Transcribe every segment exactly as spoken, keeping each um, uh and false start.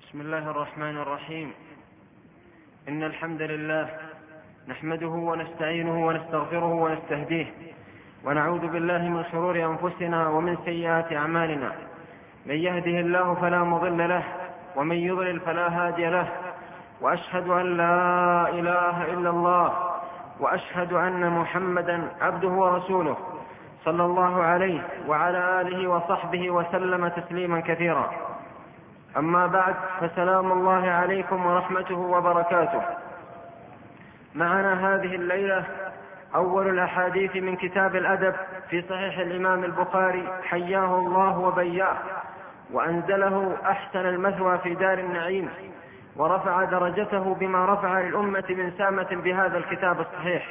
بسم الله الرحمن الرحيم. إن الحمد لله نحمده ونستعينه ونستغفره ونستهديه، ونعوذ بالله من شرور أنفسنا ومن سيئات أعمالنا. من يهده الله فلا مضل له، ومن يضلل فلا هادي له، وأشهد أن لا إله إلا الله، وأشهد أن محمدا عبده ورسوله صلى الله عليه وعلى آله وصحبه وسلم تسليما كثيرا. أما بعد، فسلام الله عليكم ورحمته وبركاته. معنا هذه الليلة أول الأحاديث من كتاب الأدب في صحيح الإمام البخاري حياه الله وبياه، وأنزله أحسن المثوى في دار النعيم، ورفع درجته بما رفع للأمة من سامة بهذا الكتاب الصحيح.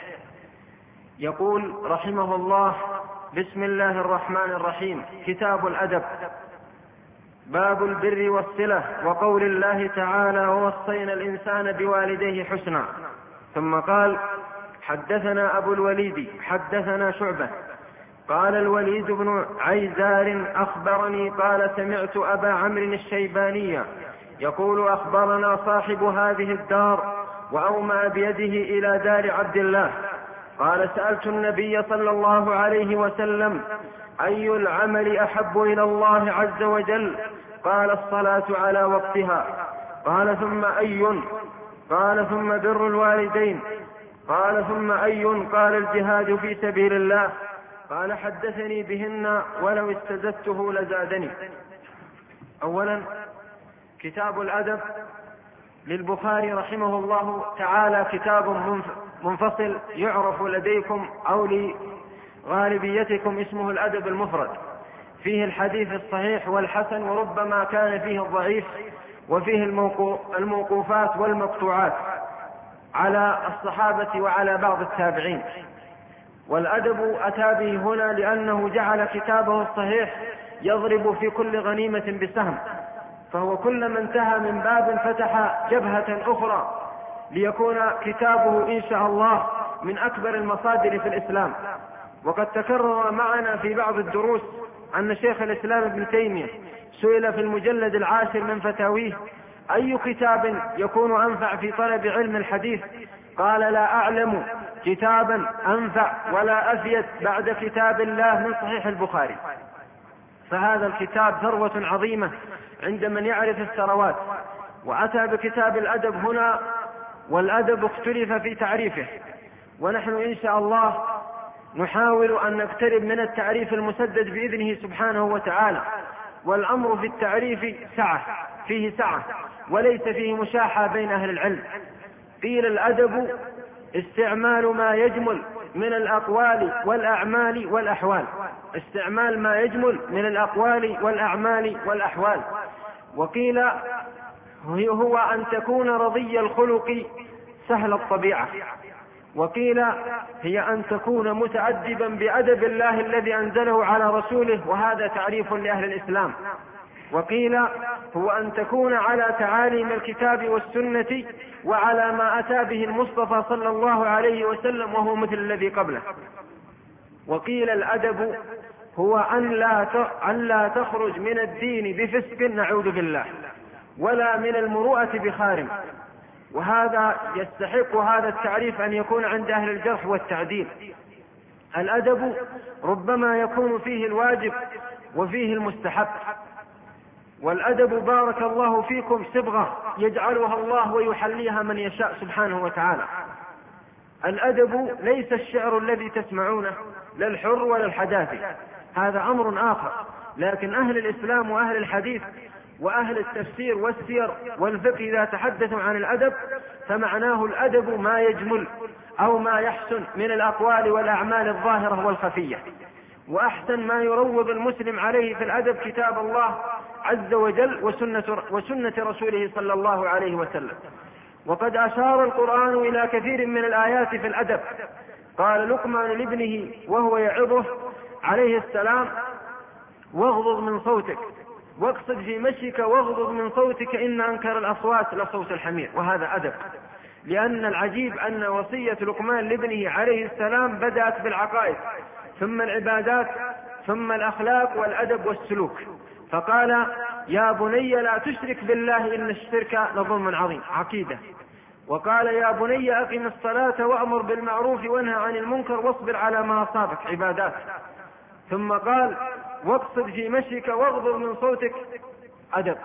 يقول رحمه الله: بسم الله الرحمن الرحيم. كتاب الأدب. باب البر والصلة، وقول الله تعالى: ووصينا الإنسان بوالديه حسنا. ثم قال: حدثنا أبو الوليد حدثنا شعبة قال: الوليد بن عيزار أخبرني قال: سمعت أبا عمرو الشيباني يقول: أخبرنا صاحب هذه الدار وأومأ بيده إلى دار عبد الله قال: سألت النبي صلى الله عليه وسلم: أي العمل أحب إلى الله عز وجل؟ قال: الصلاة على وقتها. قال: ثم أي؟ قال: ثم بر الوالدين. قال: ثم أي؟ قال: الجهاد في سبيل الله. قال: حدثني بهن ولو استزدته لزادني. أولا، كتاب الأدب للبخاري رحمه الله تعالى كتاب منفصل يعرف لديكم أو لغالبيتكم اسمه الأدب المفرد، فيه الحديث الصحيح والحسن، وربما كان فيه الضعيف، وفيه الموقوفات والمقطوعات على الصحابة وعلى بعض التابعين. والأدب أتى به هنا لأنه جعل كتابه الصحيح يضرب في كل غنيمة بسهم، فهو كلما انتهى من باب فتح جبهة أخرى ليكون كتابه إن شاء الله من أكبر المصادر في الإسلام. وقد تكرر معنا في بعض الدروس أن شيخ الإسلام ابن تيمية سئل في المجلد العاشر من فتاويه: أي كتاب يكون أنفع في طلب علم الحديث؟ قال: لا أعلم كتابا أنفع ولا أفيد بعد كتاب الله من صحيح البخاري. فهذا الكتاب ثروة عظيمة عند من يعرف الثروات. وأتى بكتاب الأدب هنا، والأدب اختلف في تعريفه، ونحن إن شاء الله نحاول أن نقترب من التعريف المسدد بإذنه سبحانه وتعالى. والأمر في التعريف سعة، فيه سعة وليس فيه مشاحة بين أهل العلم. قيل: الأدب استعمال ما يجمل من الأقوال والأعمال والأحوال، استعمال ما يجمل من الأقوال والأعمال والأحوال. وقيل: هو أن تكون رضي الخلق سهل الطبيعة. وقيل: هي أن تكون متأدبا بأدب الله الذي أنزله على رسوله، وهذا تعريف لأهل الإسلام. وقيل: هو أن تكون على تعاليم الكتاب والسنة وعلى ما أتى به المصطفى صلى الله عليه وسلم، وهو مثل الذي قبله. وقيل: الأدب هو أن لا أن لا تخرج من الدين بفسق نعوذ بالله، ولا من المروءة بخارم. وهذا يستحق هذا التعريف أن يكون عند أهل الجرح والتعديل. الأدب ربما يكون فيه الواجب وفيه المستحب. والأدب بارك الله فيكم صبغة يجعلها الله ويحليها من يشاء سبحانه وتعالى. الأدب ليس الشعر الذي تسمعونه، لا الحر ولا الحداثي، هذا أمر آخر. لكن أهل الإسلام وأهل الحديث وأهل التفسير والسير والفقه إذا تحدثوا عن الأدب فمعناه الأدب ما يجمل أو ما يحسن من الأقوال والأعمال الظاهرة والخفية. وأحسن ما يروض المسلم عليه في الأدب كتاب الله عز وجل وسنة, وسنة رسوله صلى الله عليه وسلم. وقد أشار القرآن إلى كثير من الآيات في الأدب. قال لقمان لابنه وهو يعظه عليه السلام: واغضض من صوتك، واقصد في مشيك واغضض من صوتك، إن أنكر الأصوات لصوت الحمير. وهذا أدب، لأن العجيب أن وصية لقمان لابنه عليه السلام بدأت بالعقائد، ثم العبادات، ثم الأخلاق والأدب والسلوك. فقال يا بني لا تشرك بالله إن الشرك لظلم عظيم، عقيدة. وقال يا بني أقم الصلاة وأمر بالمعروف وانهى عن المنكر واصبر على ما أصابك، عبادات. ثم قال واقصد في مشيك واغضض من صوتك، أدب.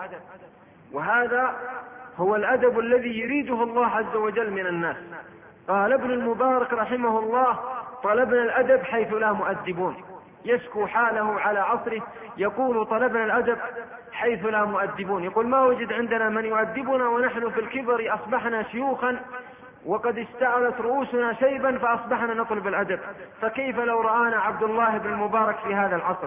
وهذا هو الأدب الذي يريده الله عز وجل من الناس. قال ابن المبارك رحمه الله طلبنا الأدب حيث لا مؤدبون، يشكو حاله على عصره يقول طلبنا الأدب حيث لا مؤدبون، يقول ما وجد عندنا من يؤدبنا ونحن في الكبر أصبحنا شيوخا وقد استعلت رؤوسنا شيبا فأصبحنا نطلب الأدب، فكيف لو رآنا عبد الله بن المبارك في هذا العصر؟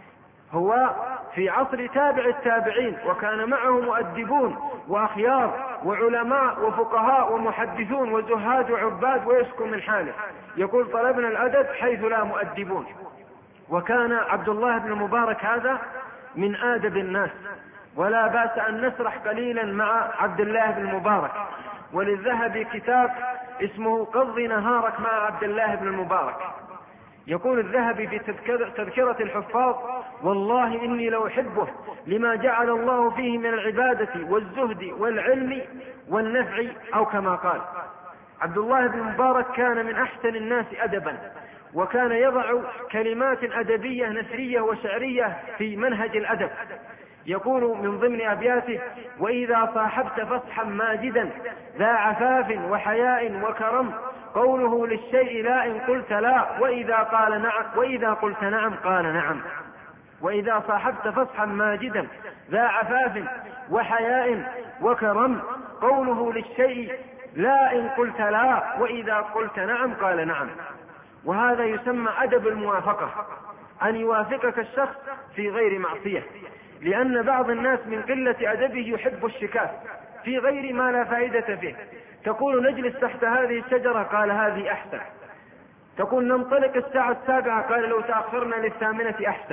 هو في عصر تابع التابعين وكان معه مؤدبون وأخيار وعلماء وفقهاء ومحدثون وزهاد وعباد ويشكو من حاله، يقول طلبنا الأدب حيث لا مؤدبون. وكان عبد الله بن المبارك هذا من آدب الناس، ولا بأس أن نسرح قليلا مع عبد الله بن المبارك. وللذهبي كتاب اسمه قضي نهارك مع عبد الله بن المبارك. يقول الذهبي في تذكرة الحفاظ والله إني لو أحبه لما جعل الله فيه من العبادة والزهد والعلم والنفع، أو كما قال. عبد الله بن المبارك كان من أحسن الناس أدبا، وكان يضع كلمات أدبية نثرية وشعرية في منهج الأدب. يقول من ضمن أبياته وإذا صاحبت فصحا ماجدا ذا عفاف وحياء وكرم قوله للشيء لا إن قلت لا وإذا قال نعم وإذا قلت نعم قال نعم. وإذا صاحبت فصحا ماجدا ذا عفاف وحياء وكرم قوله للشيء لا إن قلت لا وإذا قلت نعم قال نعم. وهذا يسمى أدب الموافقة، أن يوافقك الشخص في غير معصية، لأن بعض الناس من قلة أدبه يحب الشكاك في غير ما لا فائدة فيه. تقول نجلس تحت هذه الشجرة قال هذه أحسن، تقول ننطلق الساعة السابعة قال لو تأخرنا للثامنة أحسن،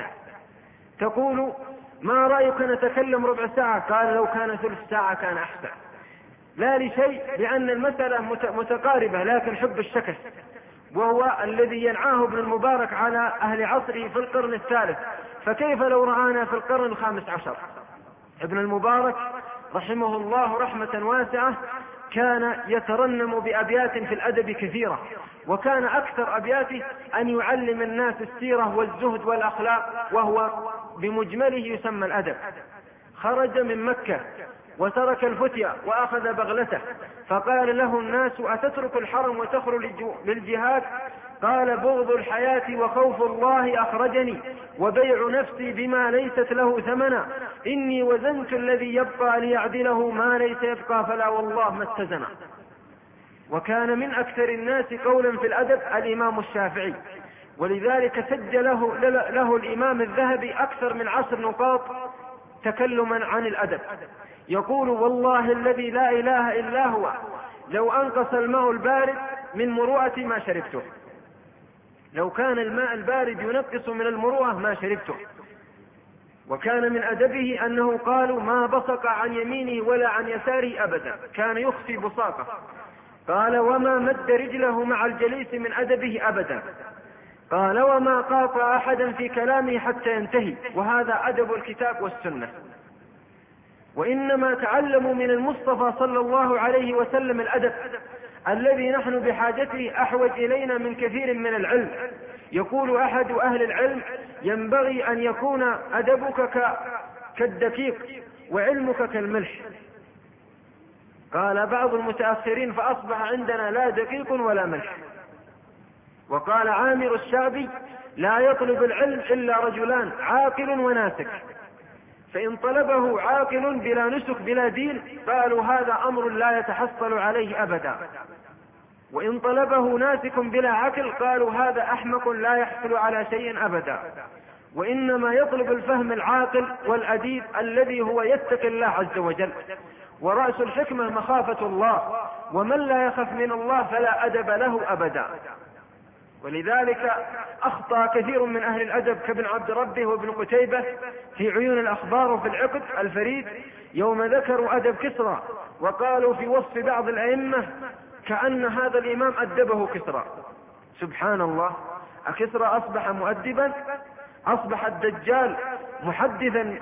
تقول ما رأيك نتكلم ربع ساعة قال لو كان ثلث ساعة كان أحسن. لا لشيء، لأن المسألة متقاربة، لكن حب الشكس وهو الذي ينعاه ابن المبارك على أهل عصره في القرن الثالث، فكيف لو رآنا في القرن الخامس عشر؟ ابن المبارك رحمه الله رحمة واسعة كان يترنم بأبيات في الأدب كثيرة، وكان أكثر أبياته أن يعلم الناس السيرة والزهد والأخلاق، وهو بمجمله يسمى الأدب. خرج من مكة وترك الفتية وأخذ بغلته، فقال له الناس أتترك الحرم وتخرج للجهاد؟ قال بغض الحياة وخوف الله أخرجني وبيع نفسي بما ليست له ثمنا، إني وزنت الذي يبقى ليعدله ما ليس يبقى فلا والله ما اتزنا. وكان من أكثر الناس قولا في الأدب الإمام الشافعي، ولذلك سجل له, له الإمام الذهبي أكثر من عشر نقاط تكلما عن الأدب. يقول والله الذي لا إله إلا هو لو أنقص الماء البارد من مروءة ما شربته، لو كان الماء البارد ينقص من المروءة ما شربته. وكان من أدبه أنه قالوا ما بصق عن يمينه ولا عن يساره أبدا، كان يخفي بصاقه. قال وما مد رجله مع الجليس من أدبه أبدا. قال وما قاطع أحدا في كلامه حتى ينتهي، وهذا أدب الكتاب والسنة. وإنما تعلموا من المصطفى صلى الله عليه وسلم الأدب الذي نحن بحاجته أحوج إلينا من كثير من العلم. يقول أحد أهل العلم ينبغي أن يكون أدبك كالدقيق وعلمك كالملح. قال بعض المتأخرين فأصبح عندنا لا دقيق ولا ملح. وقال عامر الشعبي لا يطلب العلم إلا رجلان عاقل وناسك، فإن طلبه عاقل بلا نسك بلا دين قالوا هذا أمر لا يتحصل عليه أبدا، وإن طلبه ناسك بلا عقل قالوا هذا أحمق لا يحصل على شيء أبدا. وإنما يطلب الفهم العاقل والأديب الذي هو يتقي الله عز وجل، ورأس الحكمة مخافة الله، ومن لا يخف من الله فلا أدب له أبدا. ولذلك أخطأ كثير من أهل الأدب كابن عبد ربه وابن قتيبة في عيون الأخبار وفي العقد الفريد يوم ذكروا أدب كسرى، وقالوا في وصف بعض الأئمة كأن هذا الإمام أدبه كسرى. سبحان الله، أكسرى أصبح مؤدبا؟ أصبح الدجال محدثا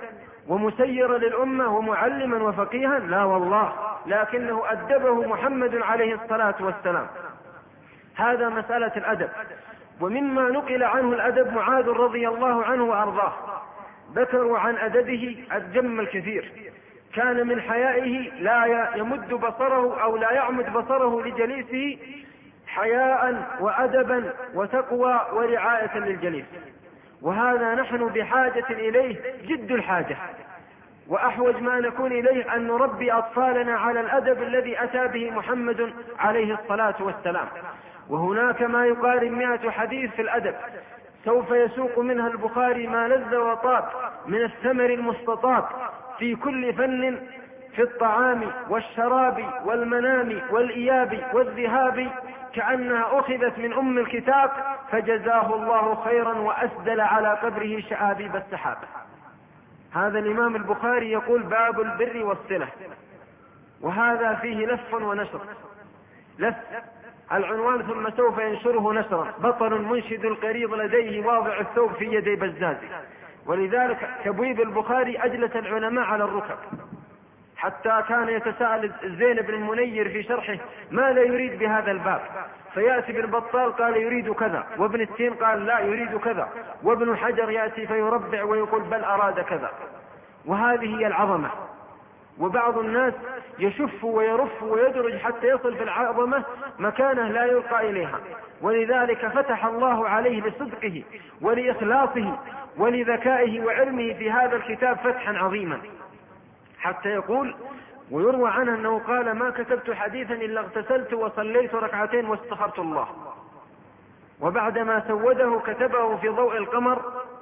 ومسيرا للأمة ومعلما وفقيها؟ لا والله، لكنه أدبه محمد عليه الصلاة والسلام. هذا مسألة الأدب. ومما نقل عنه الأدب معاذ رضي الله عنه وأرضاه، ذكروا عن أدبه الجم الكثير. كان من حيائه لا يمد بصره أو لا يعمد بصره لجليسه حياء وأدبا وتقوى ورعاية للجليس، وهذا نحن بحاجة إليه جد الحاجة، وأحوج ما نكون إليه أن نربي أطفالنا على الأدب الذي أتى به محمد عليه الصلاة والسلام. وهناك ما يقارب مئة حديث في الأدب، سوف يسوق منها البخاري ما لذ وطاب من الثمر المستطاب في كل فن، في الطعام والشراب والمنام والإياب والذهاب، كأنها أخذت من أم الكتاب، فجزاه الله خيرا وأسدل على قبره شآبيب السحاب. هذا الإمام البخاري يقول باب البر والصلة، وهذا فيه لف ونشر. لف العنوان ثم سوف ينشره نشرا: بطل منشد القريض لديه واضع الثوب في يدي بزاز. ولذلك تبويب البخاري أجلس العلماء على الركب، حتى كان يتساءل زين بن المنير في شرحه ماذا يريد بهذا الباب، فيأتي بالبطال قال يريد كذا، وابن التين قال لا يريد كذا، وابن حجر يأتي فيربع ويقول بل أراد كذا. وهذه هي العظمة. وبعض الناس يشف ويرف ويدرج حتى يصل في العظمة مكانه لا يلقى إليها، ولذلك فتح الله عليه لصدقه ولإخلاصه ولذكائه وعلمه في هذا الكتاب فتحا عظيما، حتى يقول ويروى عنه أنه قال: ما كتبت حديثا إلا اغتسلت وصليت ركعتين واستخرت الله. وبعدما سوده كتبه في ضوء القمر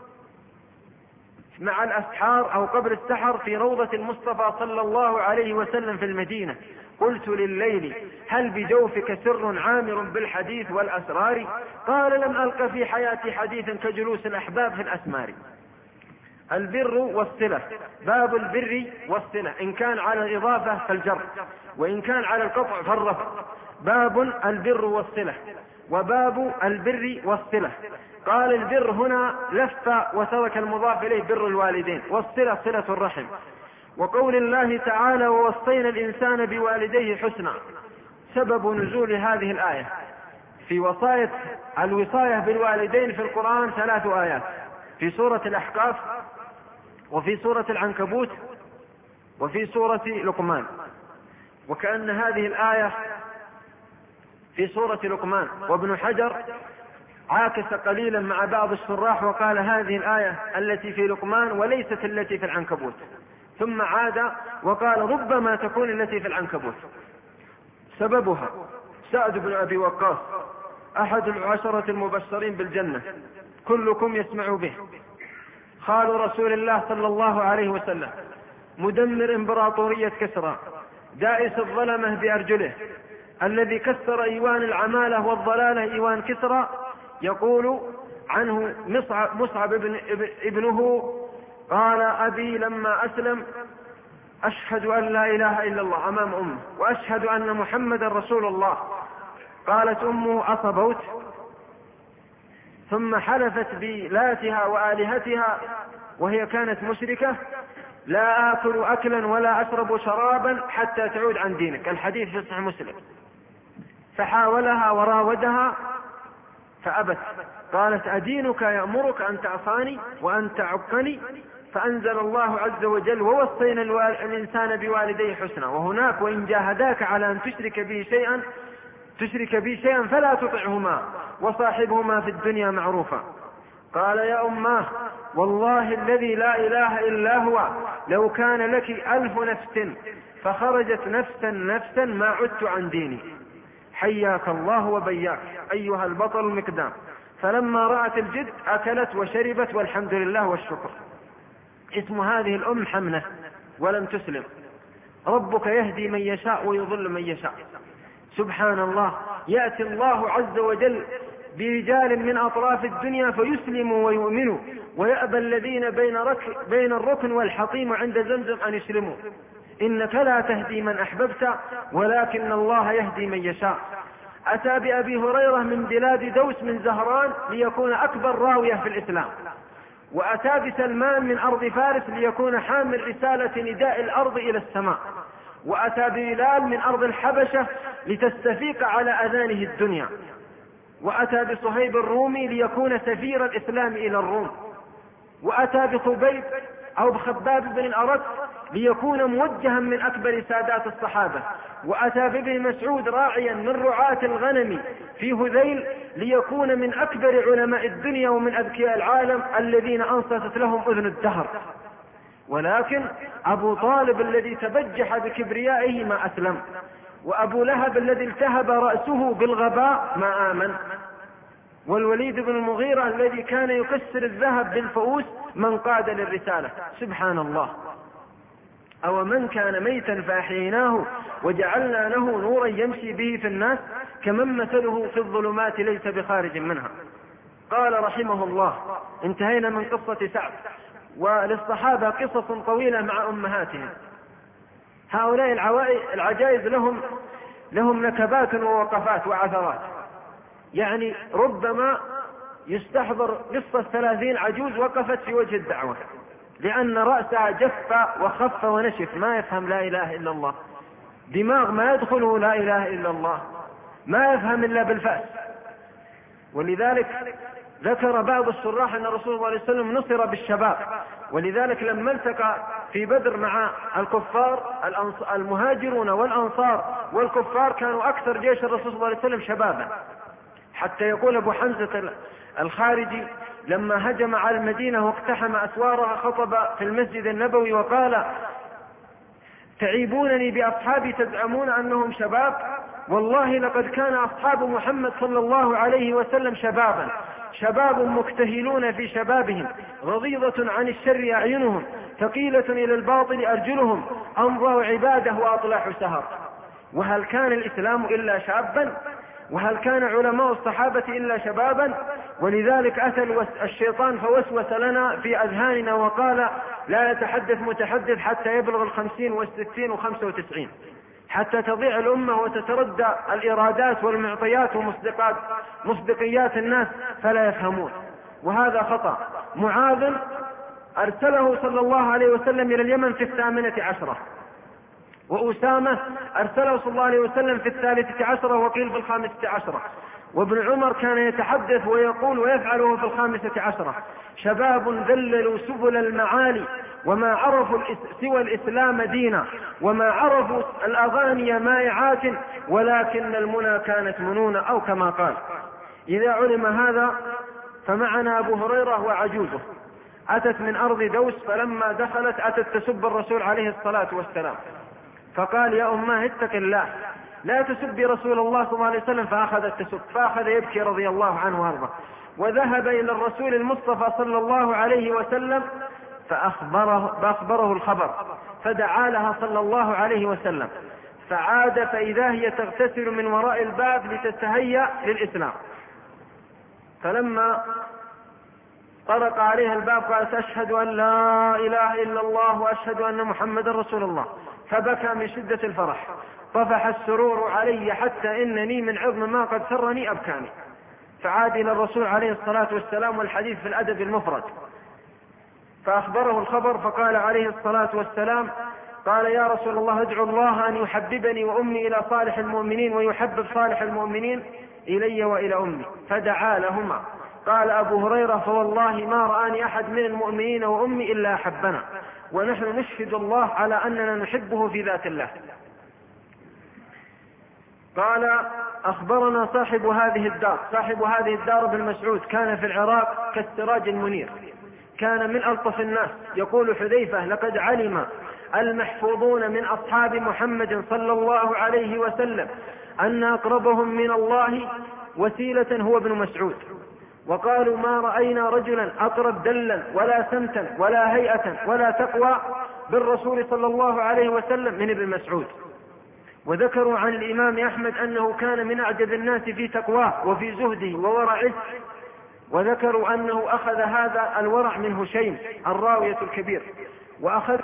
مع الأسحار أو قبل السحر في روضة المصطفى صلى الله عليه وسلم في المدينة: قلت لليل هل بجوفك سر عامر بالحديث والأسرار؟ قال: لم ألق في حياتي حديثا كجلوس الأحباب في الأسمار. البر والصلة، باب البر والصلة، إن كان على الإضافة فالجر، وإن كان على القطع فالرفع. باب البر والصلة، وباب البر والصلة. قال البر هنا لف وترك المضاف إليه بر الوالدين، والصلة صلة الرحم. وقول الله تعالى: ووصينا الإنسان بوالديه حسنا. سبب نزول هذه الآية في وصاية الوصاية بالوالدين في القرآن ثلاث آيات: في سورة الأحقاف، وفي سورة العنكبوت، وفي سورة لقمان. وكأن هذه الآية في سورة لقمان. وابن حجر عاكس قليلا مع بعض الشراح وقال هذه الآية التي في لقمان وليست التي في العنكبوت، ثم عاد وقال ربما تكون التي في العنكبوت. سببها سعد بن أبي وقاص أحد العشرة المبشرين بالجنة، كلكم يسمع به، خال رسول الله صلى الله عليه وسلم، مدمر إمبراطورية كسرى، دائس الظلمة بأرجله، الذي كسر إيوان العمالة والضلالة إيوان كسرى. يقول عنه مصعب, مصعب ابن ابنه قال: أبي لما أسلم أشهد أن لا إله إلا الله أمام أمه، وأشهد أن محمد رسول الله. قالت أمه: أصبوت؟ ثم حلفت بلاتها وآلهتها وهي كانت مشركة: لا آكل أكلا ولا أشرب شرابا حتى تعود عن دينك. الحديث في صحيح مسلم. فحاولها وراودها فأبت، قالت: أدينك يأمرك أن تعصاني وأن تعقني؟ فأنزل الله عز وجل: ووصينا الإنسان بوالديه حسنا. وهناك: وإن جاهداك على أن تشرك به شيئا تشرك به شيئا فلا تطعهما وصاحبهما في الدنيا معروفا. قال: يا أماه والله الذي لا إله إلا هو لو كان لك ألف نفس فخرجت نفسا نفسا ما عدت عن ديني. حياك الله وبياك أيها البطل المقدام. فلما رأت الجد أكلت وشربت والحمد لله والشكر. اسم هذه الأم حمنة ولم تسلم. ربك يهدي من يشاء ويضل من يشاء. سبحان الله، يأتي الله عز وجل برجال من أطراف الدنيا فيسلموا ويؤمنوا، ويأبى الذين بين, رك بين الركن والحطيم عند زمزم أن يسلموا. إنك لا تهدي من أحببت ولكن الله يهدي من يشاء. أتى بأبي هريرة من بلاد دوس من زهران ليكون أكبر راوية في الإسلام، وأتى بسلمان من أرض فارس ليكون حامل رسالة نداء الأرض إلى السماء، وأتى ببلال من أرض الحبشة لتستفيق على أذانه الدنيا، وأتى بصهيب الرومي ليكون سفير الإسلام إلى الروم، وأتى بخبيب أو بخباب بن الأرت ليكون موجها من أكبر سادات الصحابة، وأتى بابن مسعود راعيا من رعاة الغنم في هذيل ليكون من أكبر علماء الدنيا ومن أذكياء العالم الذين أنصتت لهم أذن الدهر. ولكن أبو طالب الذي تبجح بكبريائه ما أسلم، وأبو لهب الذي التهب رأسه بالغباء ما آمن، والوليد بن المغيرة الذي كان يكسر الذهب بالفؤوس من قاد للرسالة. سبحان الله. أو من كان ميتا فأحييناه وجعلنا له نورا يمشي به في الناس كمن مثله في الظلمات ليس بخارج منها. قال رحمه الله: انتهينا من قصة سعد. وللصحابة قصص طويلة مع أمهاتهم. هؤلاء العجائز لهم لهم نكبات ووقفات وعثرات، يعني ربما يستحضر قصة ثلاثين عجوز وقفت في وجه الدعوة لأن رأسها جف وخف ونشف، ما يفهم لا إله إلا الله، دماغ ما يدخله لا إله إلا الله، ما يفهم إلا بالفأس. ولذلك ذكر بعض الشراح أن رسول الله صلى الله عليه وسلم نصر بالشباب، ولذلك لما التقى في بدر مع الكفار المهاجرون والأنصار والكفار كانوا أكثر جيش الرسول صلى الله عليه وسلم شبابا، حتى يقول أبو حمزة الخارجي لما هجم على المدينة واقتحم أسوارها خطب في المسجد النبوي وقال: تعيبونني بأصحابي تزعمون أنهم شباب، والله لقد كان أصحاب محمد صلى الله عليه وسلم شبابا، شباب مكتهلون في شبابهم، غضيضة عن الشر أعينهم، ثقيلة إلى الباطل أرجلهم، أمضوا عباده وأطلح سهر. وهل كان الإسلام إلا شابا؟ وهل كان علماء الصحابة إلا شبابا؟ ولذلك أتى الشيطان فوسوس لنا في أذهاننا وقال: لا يتحدث متحدث حتى يبلغ الخمسين والستين وخمسة وتسعين، حتى تضيع الأمة وتتردى الإرادات والمعطيات ومصدقات مصدقيات الناس فلا يفهمون، وهذا خطأ. معاذ أرسله صلى الله عليه وسلم إلى اليمن في الثامنة عشرة، وأسامة أرسله صلى الله عليه وسلم في الثالثة عشرة وقيل في الخامسة عشرة، وابن عمر كان يتحدث ويقول ويفعله في الخامسة عشرة: شباب ذللوا سبل المعالي وما عرفوا سوى الإسلام دينا، وما عرفوا الأغاني مائعات ولكن المنى كانت منونة، أو كما قال. إذا علم هذا فمعنا أبو هريرة وعجوزه أتت من أرض دوس، فلما دخلت أتت تسب الرسول عليه الصلاة والسلام، فقال: يا أماه اتق الله، لا تسبي رسول الله صلى الله عليه وسلم، فأخذت تسب، فأخذ يبكي رضي الله عنه وارضاه، وذهب إلى الرسول المصطفى صلى الله عليه وسلم فأخبره, فأخبره الخبر، فدعا لها صلى الله عليه وسلم، فعاد فإذا هي تغتسل من وراء الباب لتتهيأ للإسلام، فلما طرق عليها الباب قالت: أشهد أن لا إله إلا الله وأشهد أن محمد رسول الله، فبكى من شدة الفرح، طفح السرور علي حتى إنني من عظم ما قد سرني أبكاني. فعاد إلى الرسول عليه الصلاة والسلام، والحديث في الأدب المفرد، فأخبره الخبر، فقال عليه الصلاة والسلام: قال: يا رسول الله ادعو الله أن يحببني وأمي إلى صالح المؤمنين ويحبب صالح المؤمنين إلي وإلى أمي، فدعا لهما. قال أبو هريرة: فوالله ما رآني أحد من المؤمنين وأمي إلا أحبنا، ونحن نشهد الله على أننا نحبه في ذات الله. قال: أخبرنا صاحب هذه الدار، صاحب هذه الدار ابن مسعود كان في العراق كالسراج المنير، كان من ألطف الناس. يقول حذيفة: لقد علم المحفوظون من أصحاب محمد صلى الله عليه وسلم أن أقربهم من الله وسيلة هو ابن مسعود، وقالوا: ما رأينا رجلا أقرب دلا ولا سمتا ولا هيئة ولا تقوى بالرسول صلى الله عليه وسلم من ابن مسعود. وذكروا عن الإمام أحمد أنه كان من أعجب الناس في تقواه وفي زهده وورعه، وذكروا أنه أخذ هذا الورع من هشيم الراوية الكبير، وأخذ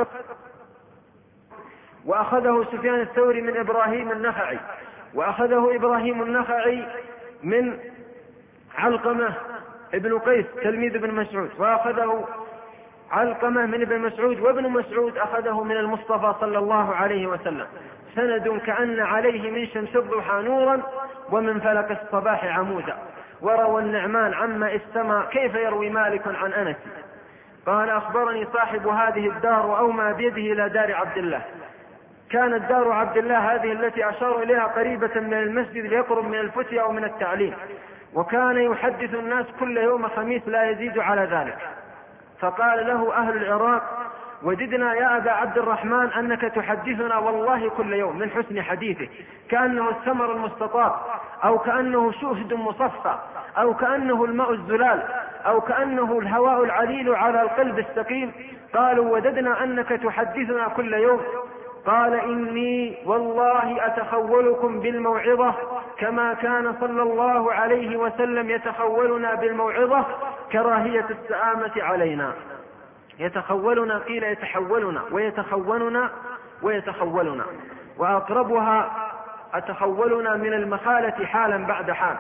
وأخذه سفيان الثوري من إبراهيم النخعي، وأخذه إبراهيم النخعي من علقمة ابن قيس تلميذ ابن مسعود، وأخذه علقمة من ابن مسعود، وابن مسعود أخذه من المصطفى صلى الله عليه وسلم. سند كأن عليه من شمس الضحى نورا ومن فلك الصباح عمودا. وروى النعمان عما استمع كيف يروي مالك عن أنس قال أخبرني صاحب هذه الدار وأومى بيده إلى دار عبد الله. كانت دار عبد الله هذه التي أشار إليها قريبة من المسجد ليقرب من الفتية أو من التعليم، وكان يحدث الناس كل يوم خميس لا يزيد على ذلك. فقال له أهل العراق وجدنا يا أبا عبد الرحمن أنك تحدثنا والله كل يوم من حسن حديثه، كأنه الثمر المستطاب، أو كأنه شهد مصفى، أو كأنه الماء الزلال، أو كأنه الهواء العليل على القلب السقيم. قالوا وددنا أنك تحدثنا كل يوم. قال إني والله أتخولكم بالموعظة كما كان صلى الله عليه وسلم يتخولنا بالموعظة كراهية السآمة علينا. يتخولنا قيل يتحولنا، ويتخوننا ويتخولنا، وأقربها أتخولنا من المخالة حالا بعد حال.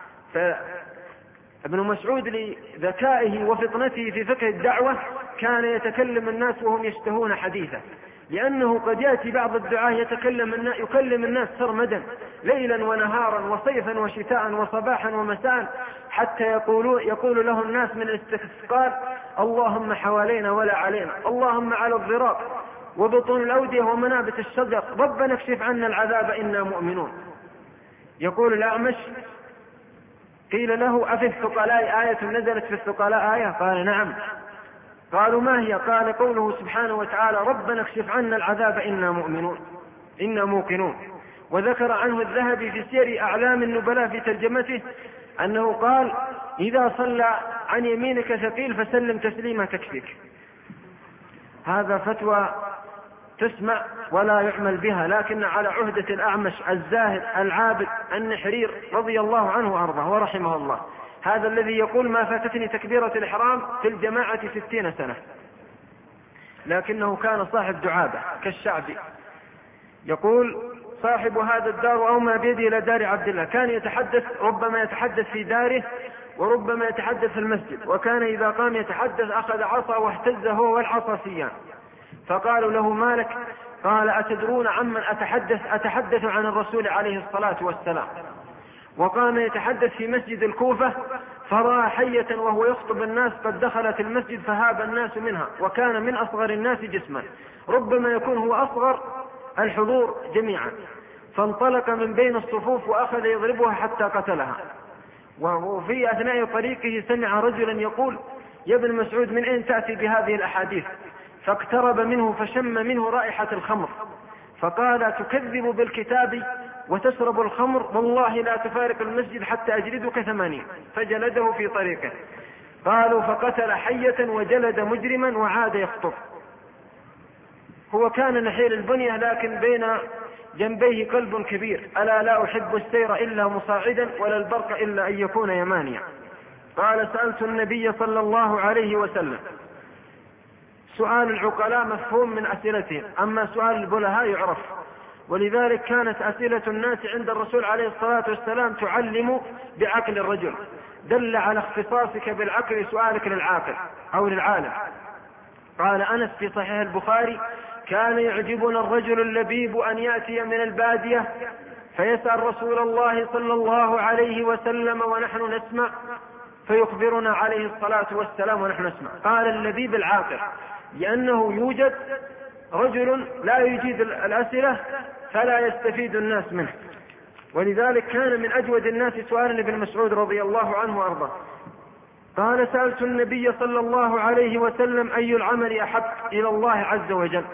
فابن مسعود لذكائه وفطنته في فقه الدعوة كان يتكلم الناس وهم يشتهون حديثه، لأنه قد يأتي بعض الدعاة يتكلم الناس يكلم الناس سرمدا ليلا ونهارا وصيفا وشتاء وصباحا ومساء، حتى يقولوا يقول له الناس من الاستثقال اللهم حوالينا ولا علينا، اللهم على الضراب وبطون الأودية ومنابت الشجر، ربنا اكشف عنا العذاب إنا مؤمنون. يقول الأعمش قيل له أفي الثقلاء آية نزلت في الثقلاء آية؟ قال نعم. قالوا ما هي؟ قال قوله سبحانه وتعالى ربنا اكشف عنا العذاب إنا مؤمنون إنا موقنون. وذكر عنه الذهبي في سير أعلام النبلاء في ترجمته أنه قال إذا صلى عن يمينك ثقيل فسلم تسليما تكفيك. هذا فتوى تسمع ولا يعمل بها، لكن على عهدة الأعمش الزاهد العابد النحرير رضي الله عنه وأرضاه ورحمه الله، هذا الذي يقول ما فاتتني تكبيرة الإحرام في الجماعة ستين سنة، لكنه كان صاحب دعابة كالشعبي. يقول صاحب هذا الدار أومى بيدي إلى دار عبد الله، كان يتحدث ربما يتحدث في داره وربما يتحدث في المسجد، وكان إذا قام يتحدث أخذ عصا واهتز هو والعصا سيان. فقالوا له مالك؟ قال أتدرون عمن أتحدث؟ أتحدث عن الرسول عليه الصلاة والسلام. وقام يتحدث في مسجد الكوفة فرأى حية وهو يخطب الناس قد دخلت المسجد فهاب الناس منها، وكان من أصغر الناس جسما، ربما يكون هو أصغر الحضور جميعا، فانطلق من بين الصفوف وأخذ يضربها حتى قتلها. وفي أثناء طريقه سمع رجلا يقول يا ابن مسعود من أين تأتي بهذه الأحاديث؟ فاقترب منه فشم منه رائحة الخمر فقال تكذب بالكتاب وتشرب الخمر، والله لا تفارق المسجد حتى أجلدك ثمانين. فجلده في طريقه. قالوا فقتل حية وجلد مجرما وعاد يخطب. هو كان نحيل البنية لكن بين جنبيه قلب كبير، ألا لا أحب السير إلا مصاعدا ولا البرق إلا أن يكون يمانيا. قال سألت النبي صلى الله عليه وسلم. سؤال العقلاء مفهوم من أسئلتهم، أما سؤال البلهاء يعرف، ولذلك كانت أسئلة الناس عند الرسول عليه الصلاة والسلام تعلم بعقل الرجل. دل على اختصاصك بالعقل سؤالك للعاقل أو للعالم. قال أنس في صحيح البخاري كان يعجبنا الرجل اللبيب أن يأتي من البادية فيسأل رسول الله صلى الله عليه وسلم ونحن نسمع فيخبرنا عليه الصلاة والسلام ونحن نسمع. قال اللبيب العاقل، لأنه يوجد رجل لا يجيد الأسئلة فلا يستفيد الناس منه، ولذلك كان من أجود الناس سؤالا ابن مسعود رضي الله عنه وأرضاه. قال سألت النبي صلى الله عليه وسلم أي العمل أحب إلى الله عز وجل؟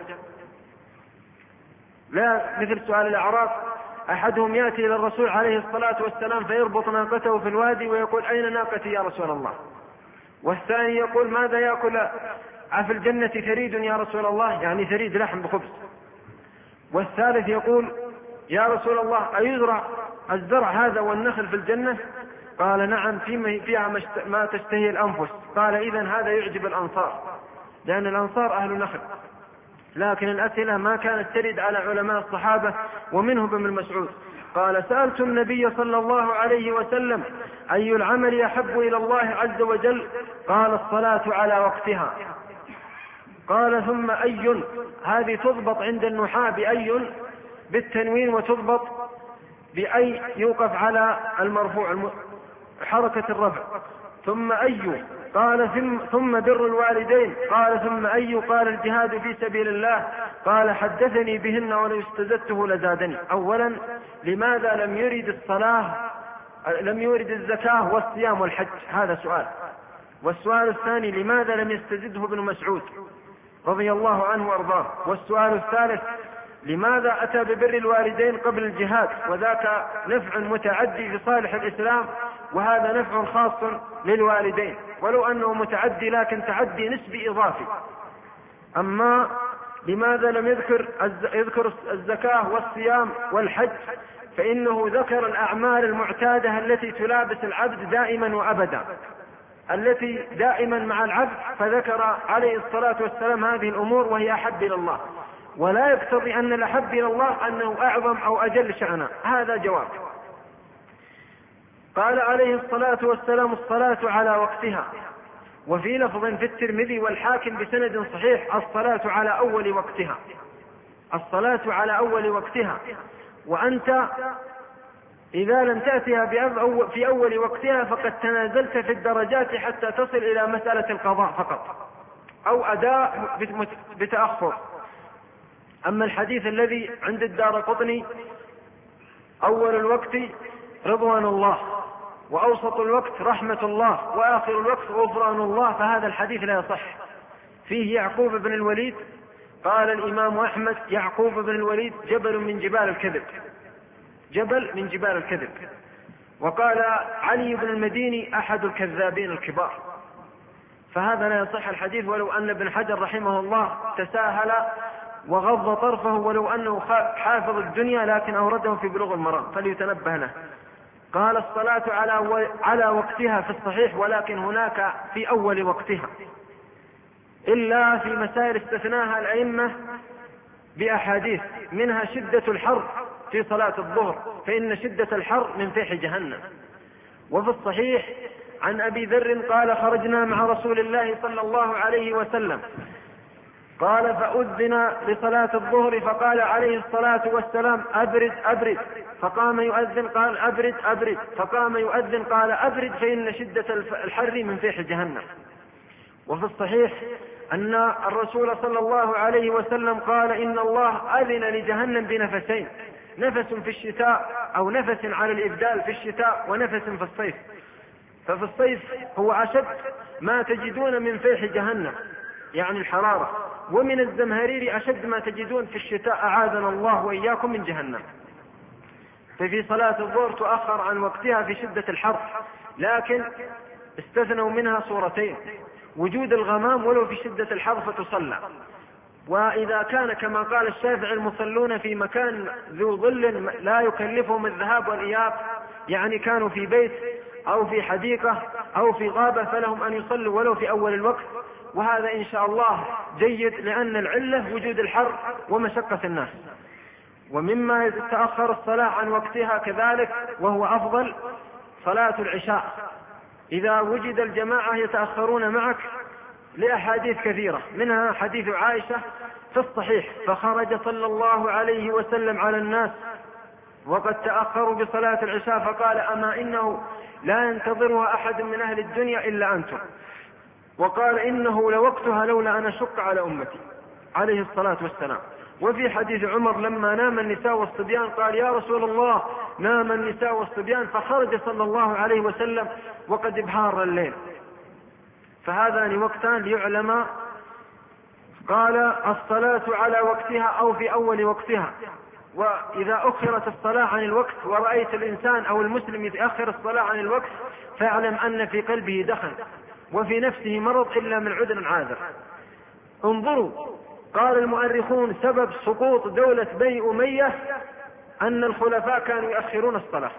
لا مثل سؤال الأعراب، أحدهم يأتي إلى الرسول عليه الصلاة والسلام فيربط ناقته في الوادي ويقول أين ناقتي يا رسول الله؟ والثاني يقول ماذا يأكل في الجنة ثريد يا رسول الله، يعني ثريد لحم بخبز. والثالث يقول يا رسول الله أيزرع الزرع هذا والنخل في الجنة؟ قال نعم فيها ما تشتهي الأنفس. قال إذن هذا يعجب الأنصار، لأن الأنصار أهل نخل. لكن الأسئلة ما كانت ترد على علماء الصحابة ومنهم ابن مسعود. قال: سألت النبي صلى الله عليه وسلم: أي العمل أحب إلى الله عز وجل؟ قال: الصلاة على وقتها. قال: ثم أي؟ هذه تضبط عند النحاة بأي بالتنوين، وتضبط بأي يوقف على المرفوع حركة الرفع. ثم أي؟ قال: ثم بر الوالدين. قال: ثم أي؟ قال: الجهاد في سبيل الله. قال: حدثني بهن ولو استزدته لزادني. أولا، لماذا لم يرد الصلاة لم يرد الزكاة والصيام والحج؟ هذا سؤال. والسؤال الثاني: لماذا لم يستزده ابن مسعود رضي الله عنه وارضاه؟ والسؤال الثالث: لماذا أتى ببر الوالدين قبل الجهاد؟ وذاك نفع متعدي في صالح الإسلام، وهذا نفع خاص للوالدين، ولو أنه متعدي لكن تعدي نسبي إضافي. أما لماذا لم يذكر يذكر الزكاة والصيام والحج؟ فإنه ذكر الأعمال المعتادة التي تلابس العبد دائما وأبدا، التي دائما مع العبد، فذكر عليه الصلاة والسلام هذه الأمور وهي أحب إلى الله، ولا يقتضي أن الأحب إلى الله أنه أعظم أو أجل شأنا. هذا جواب. قال عليه الصلاة والسلام: الصلاة على وقتها. وفي لفظ في الترمذي والحاكم بسند صحيح: الصلاة على أول وقتها. الصلاة على أول وقتها. وأنت إذا لم تأتها في أول وقتها فقد تنازلت في الدرجات حتى تصل إلى مسألة القضاء فقط، أو أداء بتأخر. أما الحديث الذي عند الدارقطني: أول الوقت رضوان الله، وأوسط الوقت رحمة الله، وآخر الوقت غفران الله، فهذا الحديث لا يصح. فيه يعقوب بن الوليد. قال الإمام أحمد: يعقوب بن الوليد جبل من جبال الكذب، جبل من جبال الكذب. وقال علي بن المديني: أحد الكذابين الكبار. فهذا لا يصح الحديث، ولو أن ابن حجر رحمه الله تساهل وغض طرفه، ولو أنه حافظ الدنيا، لكن أورده في بلوغ المرام، فليتنبه له. قال: الصلاة على على وقتها في الصحيح، ولكن هناك في أول وقتها، إلا في مسائل استثناها الأئمة بأحاديث، منها شدة الحر في صلاة الظهر، فإن شدة الحر من فيح جهنم. وفي الصحيح عن أبي ذر قال: خرجنا مع رسول الله صلى الله عليه وسلم، قال: فأذن لصلاة الظهر، فقال عليه الصلاة والسلام: أبرد أبرد، فقام يؤذن، قال: أبرد أبرد، فقام يؤذن، قال: أبرد، فإن شدة الحر من فيح جهنم. وفي الصحيح أن الرسول صلى الله عليه وسلم قال: إن الله أذن لجهنم بنفسين، نفس في الشتاء أو نفس على الإبدال في الشتاء، ونفس في الصيف. ففي الصيف هو أشد ما تجدون من فيح جهنم، يعني الحرارة، ومن الزمهرير أشد ما تجدون في الشتاء، أعاذنا الله وإياكم من جهنم. ففي صلاة الظهر تؤخر عن وقتها في شدة الحر، لكن استثنوا منها صورتين: وجود الغمام ولو في شدة الحر فتصلى، وإذا كان كما قال الشافعي: المصلون في مكان ذو ظل لا يكلفهم الذهاب والإياب، يعني كانوا في بيت أو في حديقة أو في غابة، فلهم أن يصلوا ولو في أول الوقت. وهذا إن شاء الله جيد، لأن العلة وجود الحر ومشقة الناس. ومما يتأخر الصلاة عن وقتها كذلك وهو أفضل صلاة العشاء، إذا وجد الجماعة يتأخرون معك لأحاديث كثيرة، منها حديث عائشة في الصحيح: فخرج صلى الله عليه وسلم على الناس وقد تأخروا بصلاة العشاء، فقال: أما إنه لا ينتظرها أحد من أهل الدنيا إلا أنتم، وقال: إنه لوقتها لولا أن أشق على أمتي، عليه الصلاة والسلام. وفي حديث عمر لما نام النساء والصبيان قال: يا رسول الله، نام النساء والصبيان، فخرج صلى الله عليه وسلم وقد ابهار الليل. فهذان وقتان ليعلم. قال: الصلاة على وقتها أو في أول وقتها. وإذا أخرت الصلاة عن الوقت ورأيت الإنسان أو المسلم يتأخر الصلاة عن الوقت، فاعلم أن في قلبه دخن وفي نفسه مرض إلا من عذر عاذر. انظروا، قال المؤرخون: سبب سقوط دولة بني أمية أن الخلفاء كانوا يؤخرون الصلاة.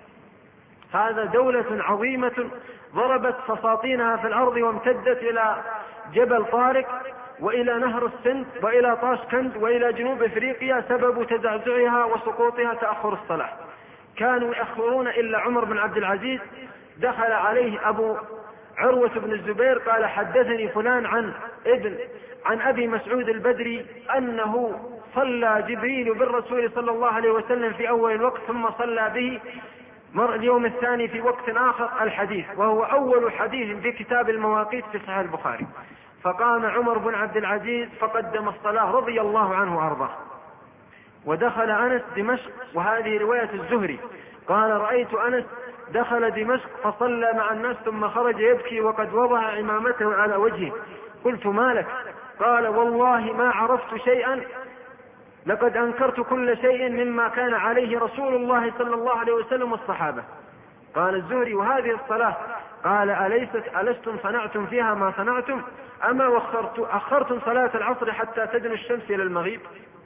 هذا دولة عظيمة ضربت فساطينها في الأرض وامتدت إلى جبل طارق وإلى نهر السند وإلى طاشكند وإلى جنوب إفريقيا، سبب تزعزعها وسقوطها تأخر الصلاة. كانوا يأخرون إلا عمر بن عبد العزيز. دخل عليه أبو عروة بن الزبير قال حدثني فلان عن ابن عن أبي مسعود البدري أنه صلى جبريل بالرسول صلى الله عليه وسلم في أول الوقت ثم صلى به مر اليوم الثاني في وقت آخر الحديث، وهو أول حديث في كتاب المواقيت في صحيح البخاري. فقام عمر بن عبد العزيز فقدم الصلاة رضي الله عنه وأرضاه. ودخل أنس دمشق، وهذه رواية الزهري قال رأيت أنس دخل دمشق فصلى مع الناس ثم خرج يبكي وقد وضع عمامته على وجهه. قلت ما لك؟ قال والله ما عرفت شيئا، لقد أنكرت كل شيء مما كان عليه رسول الله صلى الله عليه وسلم والصحابة. قال الزهري وهذه الصلاة؟ قال أليست ألستم صنعتم فيها ما صنعتم؟ أما وأخرت أخرتم صلاة العصر حتى تدنو الشمس إلى المغيب؟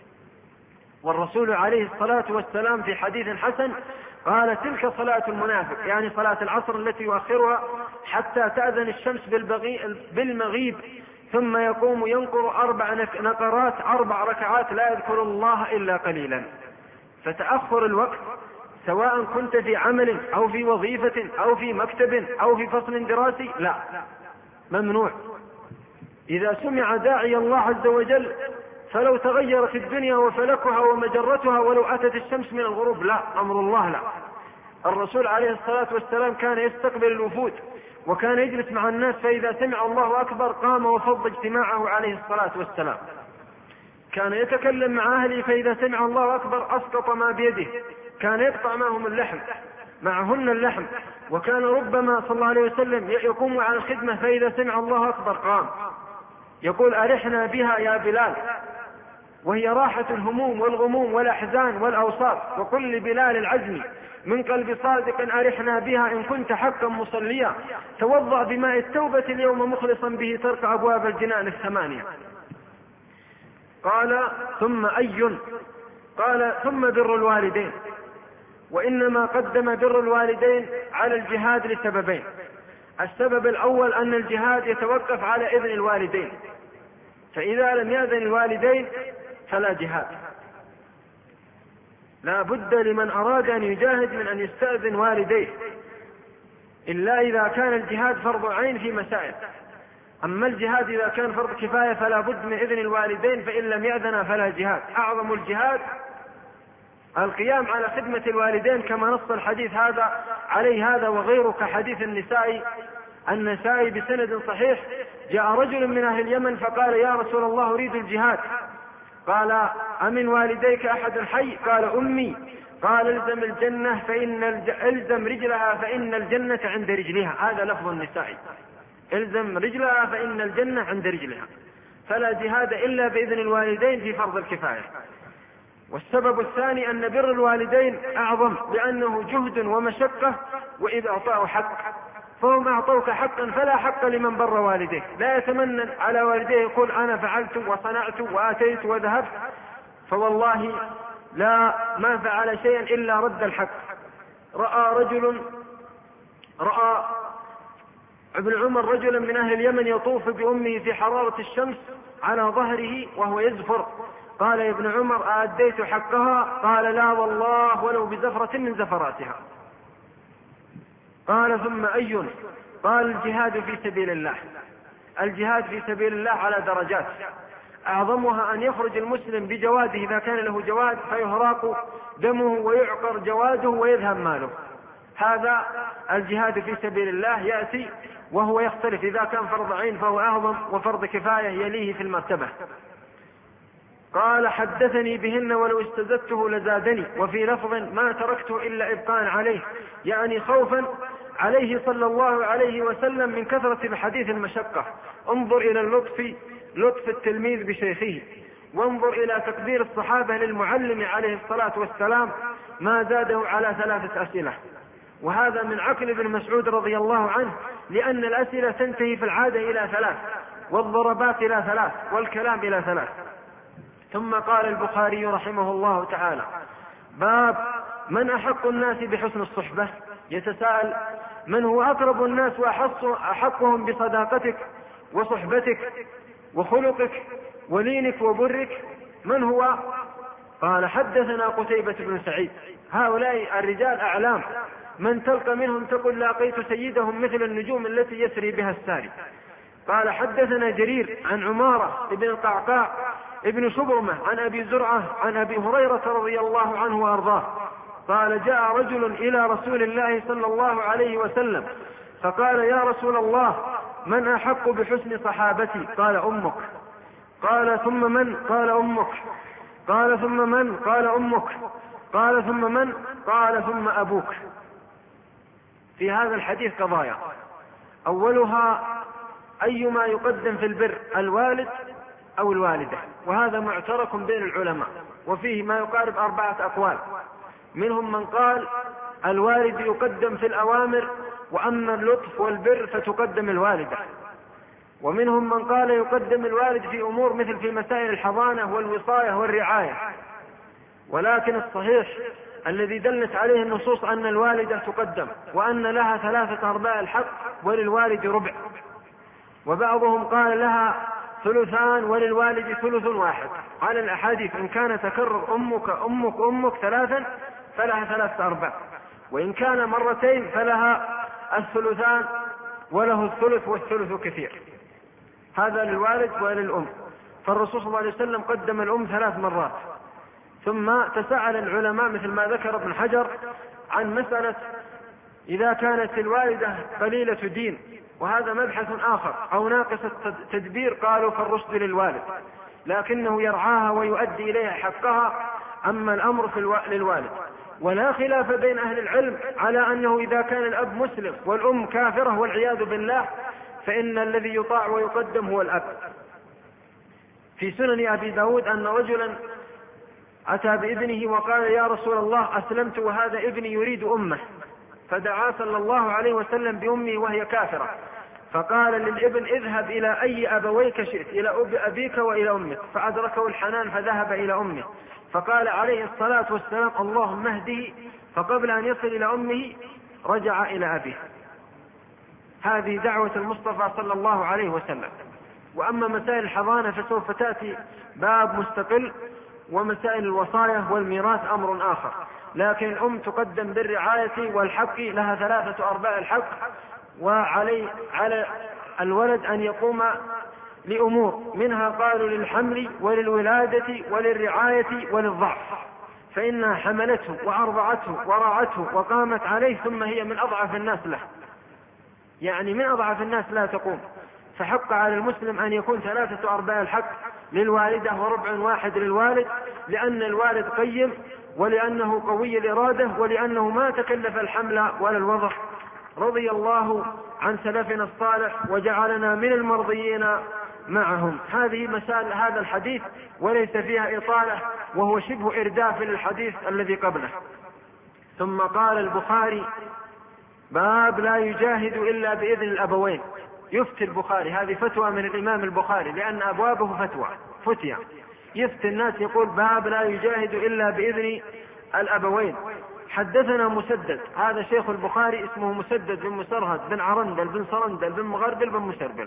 والرسول عليه الصلاة والسلام في حديث حسن قال تلك صلاة المنافق، يعني صلاة العصر التي يؤخرها حتى تأذن الشمس بالمغيب، ثم يقوم ينقر أربع نقرات أربع ركعات لا يذكر الله إلا قليلا. فتأخر الوقت سواء كنت في عمل أو في وظيفة أو في مكتب أو في فصل دراسي لا، ممنوع. إذا سمع داعي الله عز وجل فلو تغيرت الدنيا وفلكها ومجرتها ولو أتت الشمس من الغروب لا، أمر الله لا. الرسول عليه الصلاة والسلام كان يستقبل الوفود وكان يجلس مع الناس، فإذا سمع الله أكبر قام وفض اجتماعه عليه الصلاة والسلام. كان يتكلم مع أهله فإذا سمع الله أكبر أسقط ما بيده، كان يقطع معهم اللحم معهن اللحم. وكان ربما صلى الله عليه وسلم يقوم على الخدمة فإذا سمع الله أكبر قام يقول أرحنا بها يا بلال، وهي راحة الهموم والغموم والأحزان والأوصاف. وقل لبلال العزم من قلب صادق أرحنا بها إن كنت حقا مصليا، توضأ بماء التوبة اليوم مخلصا به ترك أبواب الجنان الثمانية. قال ثم أي؟ قال ثم بر الوالدين. وإنما قدم بر الوالدين على الجهاد لسببين. السبب الأول أن الجهاد يتوقف على إذن الوالدين، فإذا لم يأذن الوالدين فلا جهاد. لا بد لمن أراد أن يجاهد من أن يستأذن والديه، إلا إذا كان الجهاد فرض عين في مسائل. أما الجهاد إذا كان فرض كفاية فلا بد من إذن الوالدين، فإن لم يأذن فلا جهاد. أعظم الجهاد القيام على خدمة الوالدين كما نص الحديث هذا عليه هذا وغيره، كحديث النسائي النسائي بسند صحيح. جاء رجل من أهل اليمن فقال يا رسول الله أريد الجهاد. قال أمن والديك أحد حي؟ قال أمي. قال الزم الجنة فإن الج... الزم رجلها فإن الجنة عند رجلها. هذا لفظ النسائي، الزم رجلها فإن الجنة عند رجلها. فلا جهاد إلا بإذن الوالدين في فرض الكفاية. والسبب الثاني أن بر الوالدين أعظم، لأنه جهد ومشقة، وإذا أعطاه حق فهم أعطوك حقا فلا حق لمن بر والديه. لا يتمنى على والديه يقول أنا فعلت وصنعت وآتيت وذهبت، فوالله لا ما فعل شيئا إلا رد الحق. رأى رجل رأى ابن عمر رجلا من أهل اليمن يطوف بأمه في حرارة الشمس على ظهره وهو يزفر. قال يا ابن عمر أديت حقها؟ قال لا والله ولو بزفرة من زفراتها. قال ثم أي؟ قال الجهاد في سبيل الله. الجهاد في سبيل الله على درجات، أعظمها أن يخرج المسلم بجواده إذا كان له جواد فيهراق دمه ويعقر جواده ويذهب ماله. هذا الجهاد في سبيل الله يأتي وهو يختلف، إذا كان فرض عين فهو أعظم، وفرض كفاية يليه في المرتبة. قال حدثني بهن ولو استزدته لزادني. وفي لفظ ما تركته إلا إبقاء عليه، يعني خوفا عليه صلى الله عليه وسلم من كثرة الحديث المشقة. انظر إلى اللطف لطف التلميذ بشيخه، وانظر إلى تقدير الصحابة للمعلم عليه الصلاة والسلام، ما زاده على ثلاثة أسئلة. وهذا من عقل ابن مسعود رضي الله عنه، لأن الأسئلة تنتهي في العادة إلى ثلاث، والضربات إلى ثلاث، والكلام إلى ثلاث. ثم قال البخاري رحمه الله تعالى باب من أحق الناس بحسن الصحبة. يتساءل من هو أقرب الناس وأحقهم بصداقتك وصحبتك وخلقك ولينك وبرك؟ من هو؟ قال حدثنا قتيبة بن سعيد. هؤلاء الرجال أعلام، من تلقى منهم تقول لاقيت سيدهم مثل النجوم التي يسري بها الساري. قال حدثنا جرير عن عمارة بن القعقاع ابن شبرمة عن أبي زرعة عن أبي هريرة رضي الله عنه وأرضاه قال جاء رجل إلى رسول الله صلى الله عليه وسلم فقال يا رسول الله من أحق بحسن صحابتي؟ قال أمك. قال ثم من؟ قال أمك. قال ثم من؟ قال أمك. قال ثم من؟ قال ثم أبوك. في هذا الحديث قضايا، أولها أيما يقدم في البر، الوالد أو الوالدة، وهذا معترك بين العلماء وفيه ما يقارب أربعة أقوال. منهم من قال الوالد يقدم في الأوامر، وأما اللطف والبر فتقدم الوالدة. ومنهم من قال يقدم الوالد في أمور مثل في مسائل الحضانة والوصاية والرعاية، ولكن الصحيح الذي دلت عليه النصوص أن الوالدة تقدم، وأن لها ثلاثة أرباع الحق وللوالد ربع. وبعضهم قال لها ثلثان وللوالد ثلث واحد، على الأحاديث إن كان تكرر أمك أمك أمك ثلاثا فلها ثلاثة أرباع، وإن كان مرتين فلها الثلثان وله الثلث والثلث كثير. هذا للوالد وللأم. فالرسول صلى الله عليه وسلم قدم الأم ثلاث مرات. ثم تساءل العلماء مثل ما ذكر ابن حجر عن مسألة إذا كانت الوالدة قليلة دين، وهذا مبحث آخر، أو ناقصة تدبير، قالوا فالرشد للوالد لكنه يرعاها ويؤدي إليها حقها، أما الأمر في الو... للوالد. ولا خلاف بين أهل العلم على أنه إذا كان الأب مسلم والأم كافرة والعياذ بالله فإن الذي يطاع ويقدم هو الأب. في سنن أبي داود أن رجلا أتى بابنه وقال يا رسول الله أسلمت وهذا ابني يريد أمه، فدعا صلى الله عليه وسلم بأمه وهي كافرة، فقال للابن اذهب إلى أي أبويك شئت، إلى أبيك وإلى أمك، فأدركه الحنان فذهب إلى أمه، فقال عليه الصلاة والسلام اللهم اهده، فقبل أن يصل إلى أمه رجع إلى أبيه. هذه دعوة المصطفى صلى الله عليه وسلم. وأما مسائل الحضانة فسوف تأتي باب مستقل، ومسائل الوصايا والميراث أمر آخر، لكن الأم تقدم بالرعاية والحق، لها ثلاثة أرباع الحق، وعلي على الولد أن يقوم لأمور منها قالوا للحمل وللولادة وللرعاية وللضعف، فإنها حملته وأرضعته ورعته وقامت عليه، ثم هي من أضعف الناس له، يعني من أضعف الناس لا تقوم. فحق على المسلم أن يكون ثلاثة أرباع الحق للوالدة وربع واحد للوالد، لأن الوالد قيم، ولأنه قوي الإرادة، ولأنه ما تكلف الحمل ولا الوضع. رضي الله عن سلفنا الصالح وجعلنا من المرضيين معهم. هذه مسائل هذا الحديث وليس فيها إطالة، وهو شبه إرداف للحديث الذي قبله. ثم قال البخاري باب لا يجاهد إلا بإذن الأبوين. يفتي البخاري، هذه فتوى من الإمام البخاري لأن أبوابه فتوى فتية، يفتي الناس يقول باب لا يجاهد إلا بإذن الأبوين. حدثنا مسدد، هذا شيخ البخاري اسمه مسدد بن مسرهد بن عرندل بن صرندل بن مغربل بن مسربل،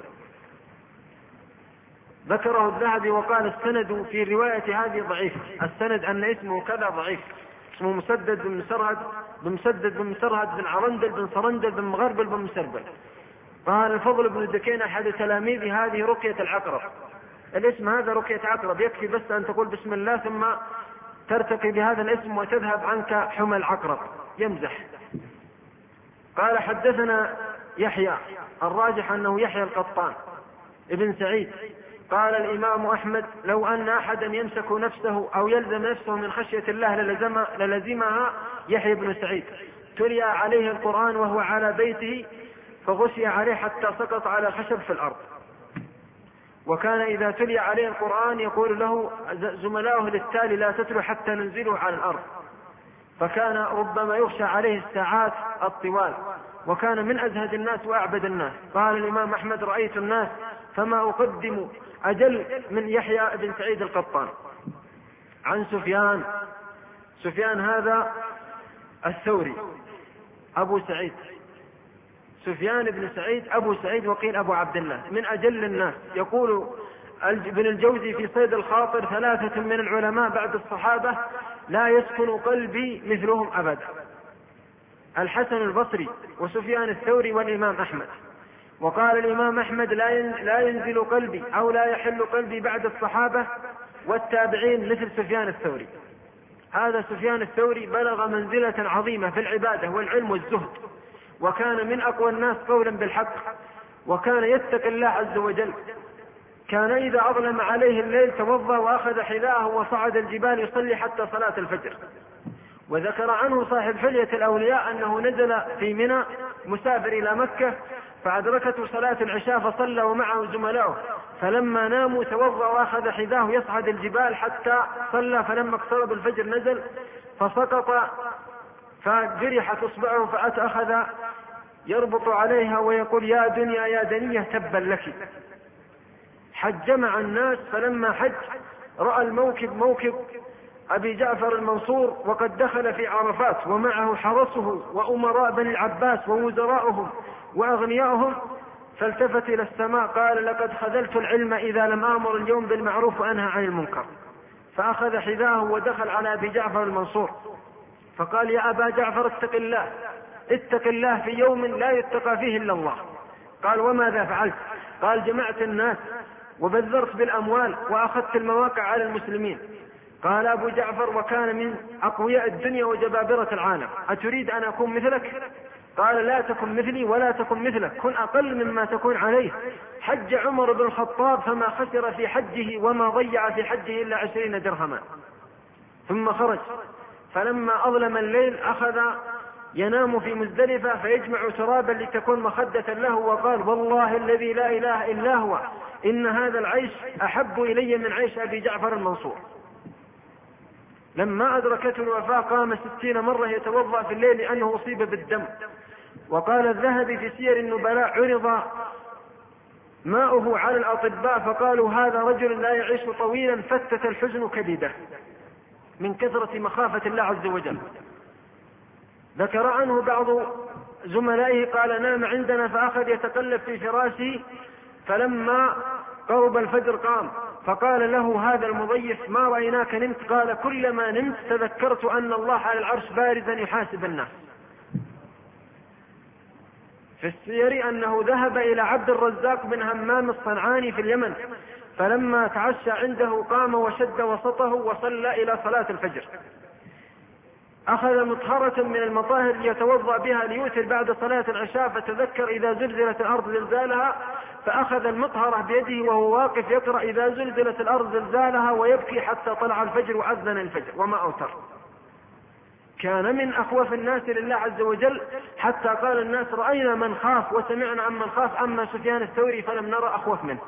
ذكره الذهبي وقال السند في رواية هذه ضعيف، السند أن اسمه كذا ضعيف، اسمه مسدد بن مسرهد بن مسدد بن مسرهد بن عرندل بن صرندل بن مغربل بن مسربل. قال الفضل بن الدكين أحد تلاميذ هذه رقية العقرب، الاسم هذا رقية عقرب، يكفي بس أن تقول بسم الله ثم ترتقي بهذا الاسم وتذهب عنك حمى العقرب، يمزح. قال حدثنا يحيى، الراجح أنه يحيى القطان ابن سعيد. قال الإمام أحمد لو أن أحدا يمسك نفسه أو يلزم نفسه من خشية الله للزم للزمها يحيى بن سعيد. تلي عليه القرآن وهو على بيته فغشي عليه حتى سقط على خشب في الأرض، وكان إذا تلي عليه القرآن يقول له زملائه للتالي لا تتلو حتى ننزله على الأرض، فكان ربما يخشى عليه الساعات الطوال، وكان من أزهد الناس وأعبد الناس. قال الإمام أحمد رأيت الناس فما أقدم أجل من يحيى بن سعيد القطان. عن سفيان، سفيان هذا الثوري أبو سعيد، سفيان بن سعيد أبو سعيد وقيل أبو عبد الله، من أجل الناس، يقول ابن الجوزي في صيد الخاطر: ثلاثة من العلماء بعد الصحابة لا يسكن قلبي مثلهم أبدا: الحسن البصري وسفيان الثوري والإمام أحمد. وقال الإمام أحمد: لا ينزل قلبي أو لا يحل قلبي بعد الصحابة والتابعين مثل سفيان الثوري. هذا سفيان الثوري بلغ منزلة عظيمة في العبادة والعلم والزهد، وكان من أقوى الناس قولا بالحق، وكان يتقي الله عز وجل. كان إذا أظلم عليه الليل توضأ وأخذ حذاءه وصعد الجبال يصلي حتى صلاة الفجر. وذكر عنه صاحب حلية الأولياء أنه نزل في منى مسافر إلى مكة فأدركته صلاة العشاء فصلى ومعه زملاؤه، فلما ناموا توضأ وأخذ حذاه يصعد الجبال حتى صلى، فلما اقترب الفجر نزل فسقط فجرحت إصبعه فأخذ يربط عليها ويقول: يا دنيا يا دنيا تبا لك. حج مع الناس، فلما حج رأى الموكب موكب أبي جعفر المنصور وقد دخل في عرفات ومعه حرسه وأمراء بني العباس ووزراؤهم وأغنياؤهم، فالتفت إلى السماء قال: لقد خذلت العلم إذا لم آمر اليوم بالمعروف وأنهى عن المنكر. فأخذ حذاءه ودخل على أبي جعفر المنصور فقال: يا أبا جعفر اتق الله، اتق الله في يوم لا يتقى فيه إلا الله. قال: وماذا فعلت؟ قال: جمعت الناس وبذرت بالأموال وأخذت المواقع على المسلمين. قال أبو جعفر: وكان من أقوياء الدنيا وجبابرة العالم، أتريد أن أكون مثلك؟ قال: لا تكن مثلي ولا تكن مثلك، كن أقل مما تكون عليه. حج عمر بن الخطاب فما خسر في حجه وما ضيع في حجه إلا عشرين درهما، ثم خرج. فلما أظلم الليل أخذ ينام في مزدلفة فيجمع ترابا لتكون مخدة له، وقال: والله الذي لا إله إلا هو إن هذا العيش أحب إلي من عيش أبي جعفر المنصور. لما أدركته الوفاة قام ستين مرة يتوضأ في الليل لأنه أصيب بالدم. وقال الذهبي في سير النبلاء: عرض ماؤه على الأطباء فقالوا: هذا رجل لا يعيش طويلا، فتت الحزن كبده من كثرة مخافة الله عز وجل. ذكر عنه بعض زملائه قال: نام عندنا فأخذ يتقلب في فراشه، فلما قرب الفجر قام فقال له هذا المضيف: ما رأيناك نمت؟ قال: كلما نمت تذكرت أن الله على العرش بارزا يحاسب الناس. في السير أنه ذهب إلى عبد الرزاق بن همام الصنعاني في اليمن، فلما تعشى عنده قام وشد وسطه وصلى إلى صلاة الفجر. أخذ مطهرة من المطاهر ليتوضأ بها ليوتر بعد صلاة العشاء، فتذكر إذا زلزلت الأرض زلزالها، فأخذ المطهرة بيده وهو واقف يقرأ: إذا زلزلت الأرض زلزالها، ويبكي حتى طلع الفجر وأذن الفجر وما أوتر. كان من أخوف الناس لله عز وجل، حتى قال الناس: رأينا من خاف وسمعنا عن من خاف، أما سفيان الثوري فلم نرى أخوف منه،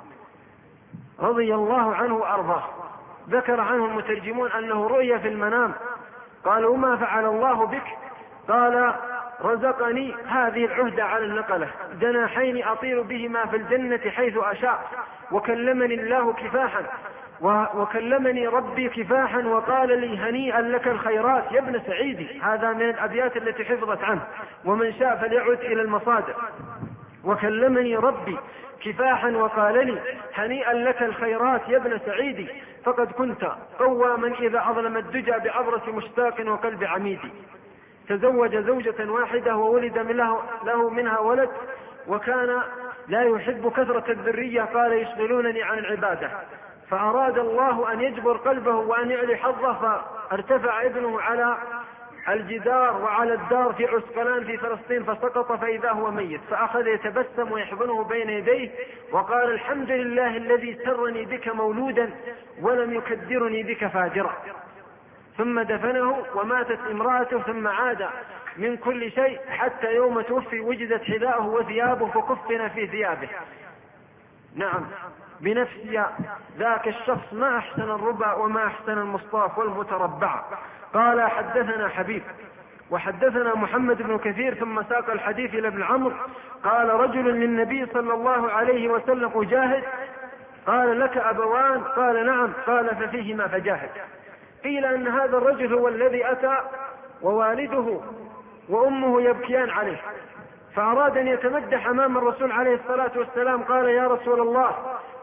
رضي الله عنه وأرضاه. ذكر عنه المترجمون أنه رؤي في المنام، قالوا: ما فعل الله بك؟ قال: رزقني هذه العهدة على النقلة، جناحين أطير بهما في الجنة حيث أشاء، وكلمني الله كفاحا وكلمني ربي كفاحا، وقال لي: هنيئا لك الخيرات يا ابن سعيدي. هذا من الأبيات التي حفظت عنه، ومن شاء فليعد إلى المصادر. وكلمني ربي كفاحا وقال لي: هنيئا لك الخيرات يا ابن سعيدي، فقد كنت قواما إذا أظلم الدجى بعبرة مشتاق وقلب عميدي. تزوج زوجة واحدة وولد له منها ولد، وكان لا يحب كثرة الذرية، قال: يشغلونني عن العبادة. فأراد الله أن يجبر قلبه وأن يعلي حظه، فارتفع ابنه على الجدار وعلى الدار في عسقلان في فلسطين فسقط فإذا هو ميت، فأخذ يتبسم ويحضنه بين يديه وقال: الحمد لله الذي سرني بك مولودا ولم يكدرني بك فاجرا. ثم دفنه وماتت امرأته، ثم عاد من كل شيء حتى يوم توفي وجدت حذاءه وثيابه فكفن في ثيابه. نعم، بنفسي ذاك الشخص ما أحسن الربا وما أحسن المصطاف والمتربع. قال: حدثنا حبيب وحدثنا محمد بن كثير، ثم ساق الحديث إلى ابن عمرو قال: رجل للنبي صلى الله عليه وسلم: أجاهد؟ قال: لك أبوان؟ قال: نعم. قال: ففيهما فجاهد. قيل أن هذا الرجل هو الذي أتى ووالده وأمه يبكيان عليه، فأراد أن يتمدح أمام الرسول عليه الصلاة والسلام، قال: يا رسول الله،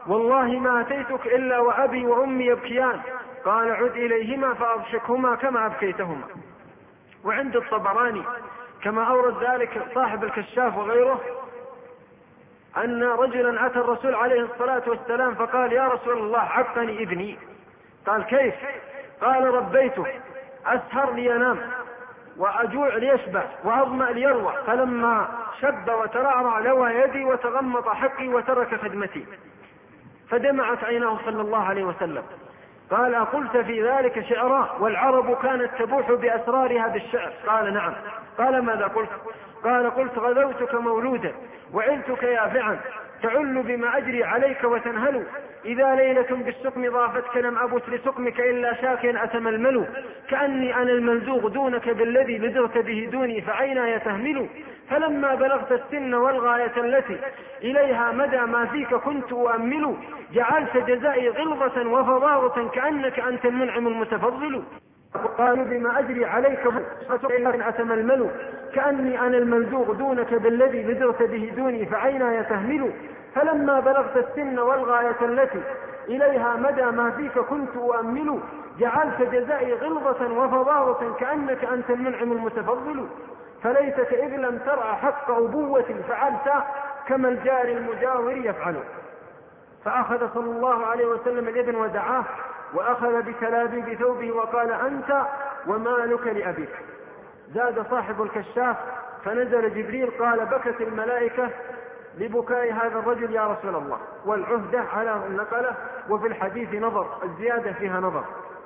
والله ما أتيتك إلا وأبي وأمي يبكيان. قال عد إليهما فأضحكهما كما أبكيتهما. وعند الطبراني كما أورد ذلك صاحب الكشاف وغيره أن رجلا أتى الرسول عليه الصلاة والسلام فقال يا رسول الله عقني ابني. قال كيف؟ قال ربيته أسهر لينام وأجوع ليشبع وأظمأ ليروى، فلما شب وترعرع لوى يدي وتغمط حقي وترك خدمتي، فدمعت عيناه صلى الله عليه وسلم. قال أقلت في ذلك شعرا والعرب كانت تبوح بأسرارها بالشعر؟ قال نعم. قال ماذا قلت؟ قال قلت غذوتك مولودا وعلتك يافعا تعل بما أجري عليك وتنهل، إذا ليلة بالسقم ضافتك لم أبت لسقمك إلا شاكيا أتململ، كأني أنا الملذوغ دونك بالذي بذرت به دوني فعيناي تهمل، فلما بلغت السن والغاية التي إليها مدى ما فيك كنت أؤمل، جعلت جزائي غلظة وفظاظة كأنك أنت المنعم المتفضل. قالوا بما أجري عليك أتململ، كأني أنا الملذوغ دونك بالذي بذرت به دوني فعيناي تهمل، فلما بلغت السن والغاية التي إليها مدى ما فيك كنت أؤمل، جعلت جزائي غلظة وفظاظة كأنك أنت المنعم المتفضل، فليتك إذ لم ترعى حق أبوة فعلت كما الجار المجاور يفعل. فأخذ صلى الله عليه وسلم الابن ودعاه وأخذ بتلابيب ثوبه وقال أنت ومالك لأبيك. زاد صاحب الكشاف فنزل جبريل قال بكت الملائكة لبكاء هذا الرجل يا رسول الله، والعهدة على النقلة، وفي الحديث نظر، الزيادة فيها نظر.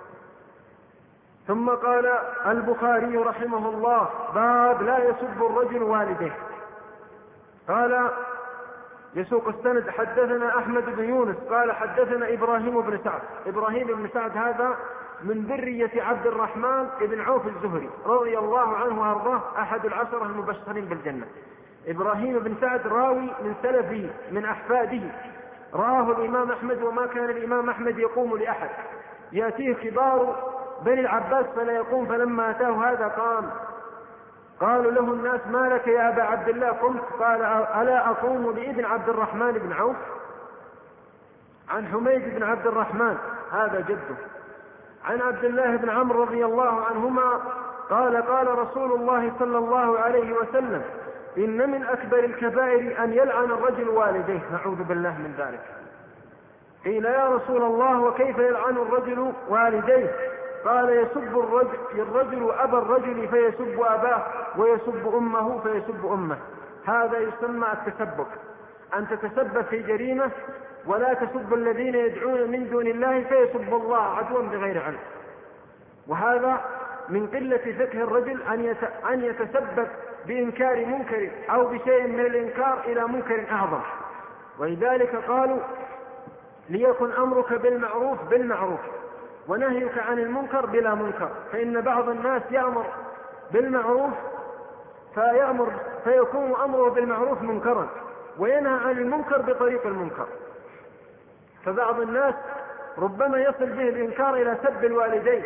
ثم قال البخاري رحمه الله باب لا يسب الرجل والديه. قال يسوق السند حدثنا أحمد بن يونس قال حدثنا إبراهيم بن سعد. إبراهيم بن سعد هذا من ذرية عبد الرحمن بن عوف الزهري رضي الله عنه وأرضاه، أحد العشرة المبشرين بالجنة. إبراهيم بن سعد راوي من سلفه من أحفاده، راه الإمام أحمد وما كان الإمام أحمد يقوم لأحد، يأتيه كبار بني العباس فلا يقوم، فلما أتاه هذا قام. قالوا له الناس ما لك يا أبا عبد الله قمت؟ قال ألا أقوم لابن عبد الرحمن بن عوف؟ عن حميد بن عبد الرحمن هذا جده، عن عبد الله بن عمرو رضي الله عنهما قال قال رسول الله صلى الله عليه وسلم إن من أكبر الكبائر أن يلعن الرجل والديه، نعوذ بالله من ذلك. قيل يا رسول الله وكيف يلعن الرجل والديه؟ قال يسب الرجل, الرجل أبا الرجل فيسب أباه ويسب أمه فيسب أمه. هذا يسمى التسبب، أن تتسبب في جريمة ولا تسب الذين يدعون من دون الله فيسب الله عدوا بغير علم. وهذا من قلة فقه الرجل أن يتسبب بإنكار منكر أو بشيء من الإنكار إلى منكر أعظم. ولذلك قالوا ليكن أمرك بالمعروف بالمعروف ونهيك عن المنكر بلا منكر، فإن بعض الناس يأمر بالمعروف فيأمر فيكون أمره بالمعروف منكرا، وينهى عن المنكر بطريق المنكر. فبعض الناس ربما يصل به الإنكار إلى سب الوالدين،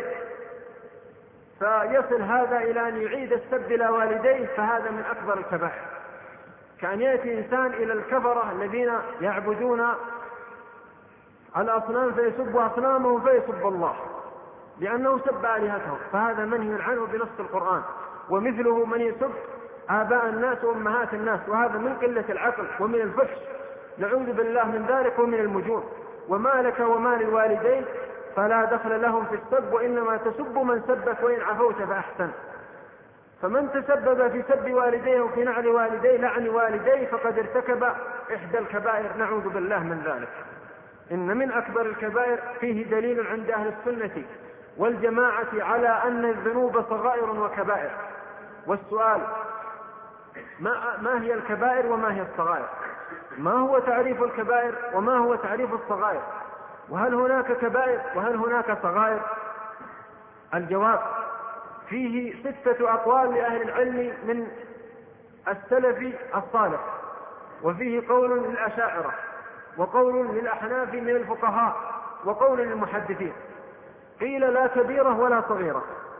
فيصل هذا إلى أن يعيد السب إلى والديه، فهذا من أكبر الكبائر. كان يأتي إنسان إلى الكفرة الذين يعبدون الأصنام فيسب أصنامهم فيسب الله لأنه سب آلهتهم، فهذا منهي عنه بنص القرآن. ومثله من يسب آباء الناس وأمهات الناس، وهذا من قلة العقل ومن الفحش، نعوذ بالله من ذلك، ومن المجون. وما لك وما للوالدين فلا دخل لهم في السب، وإنما تسب من سبك وإن عفوت فأحسن. فمن تسبب في سب والديه وفي نعل والديه لعن والديه فقد ارتكب إحدى الكبائر، نعوذ بالله من ذلك. إن من أكبر الكبائر فيه دليل عند أهل السنة والجماعة على أن الذنوب صغائر وكبائر. والسؤال ما, ما هي الكبائر وما هي الصغائر؟ ما هو تعريف الكبائر وما هو تعريف الصغائر؟ وهل هناك كبائر وهل هناك صغائر؟ الجواب فيه ستة أقوال لأهل العلم من السلف الصالح، وفيه قول للأشاعرة وقول للأحناف من الفقهاء وقول للمحدثين. قيل لا كبيرة ولا صغيرة،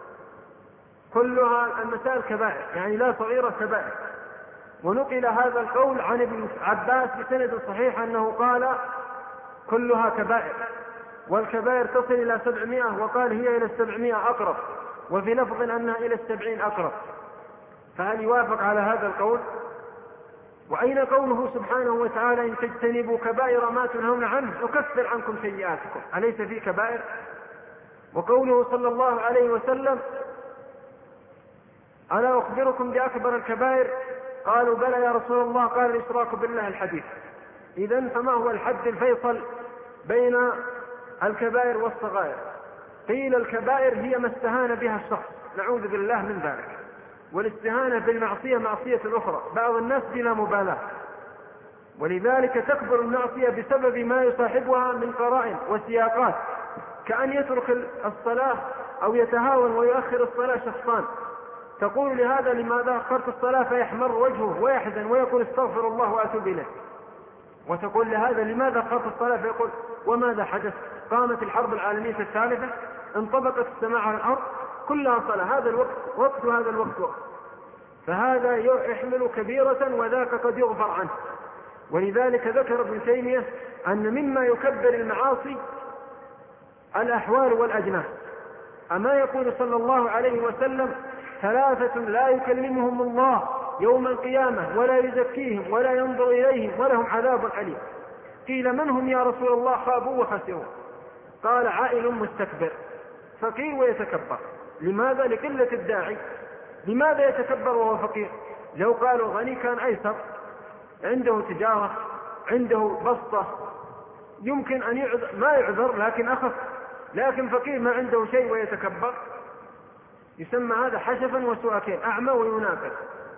كلها المسائل كبائر، يعني لا صغيرة كبائر. ونقل هذا القول عن ابن عباس بسند صحيح أنه قال كلها كبائر، والكبائر تصل إلى سبعمائة، وقال هي إلى السبعمائة أقرب، وفي لفظ أنها إلى السبعين أقرب. فهل يوافق على هذا القول؟ وأين قوله سبحانه وتعالى إن تجتنبوا كبائر ما تنهون عنه نكفر عنكم سيئاتكم؟ أليس في كبائر؟ وقوله صلى الله عليه وسلم ألا أخبركم بأكبر الكبائر؟ قالوا بلى يا رسول الله، قال الإشراك بالله الحديث. إذن فما هو الحد الفيصل بين الكبائر والصغائر؟ قيل الكبائر هي ما استهان بها الشخص، نعوذ بالله من ذلك، والاستهانة بالمعصية معصية أخرى، بعض الناس بلا مبالاة، ولذلك تكبر المعصية بسبب ما يصاحبها من قرائن وسياقات، كأن يترك الصلاة أو يتهاون ويؤخر الصلاة شخصان، تقول لهذا لماذا أخرت الصلاة فيحمر وجهه ويحزن ويقول استغفر الله وأتوب إليه، وتقول لهذا لماذا أخرت الصلاة فيقول وماذا حدث؟ قامت الحرب العالمية الثالثة، انطبقت السماء على الأرض، كلها صلاة، هذا الوقت وقت وهذا الوقت وقت، فهذا يحمل كبيرة وذاك قد يغفر عنه. ولذلك ذكر ابن تيمية أن مما يكبر المعاصي الأحوال والأجناس. أما يقول صلى الله عليه وسلم ثلاثة لا يكلمهم الله يوم القيامة ولا يزكيهم ولا ينظر إليهم ولهم عذاب أليم. قيل من هم يا رسول الله؟ خابوا وخسروا. قال عائل مستكبر، فقير ويتكبر. لماذا؟ لقلة الداعي. لماذا يتكبر وهو فقير؟ لو قالوا غني كان أيسر، عنده تجارة، عنده بسطة، يمكن أن يعذر، ما يعذر لكن أخف، لكن فقير ما عنده شيء ويتكبر، يسمى هذا حشفا وسؤكين، أعمى وينافق.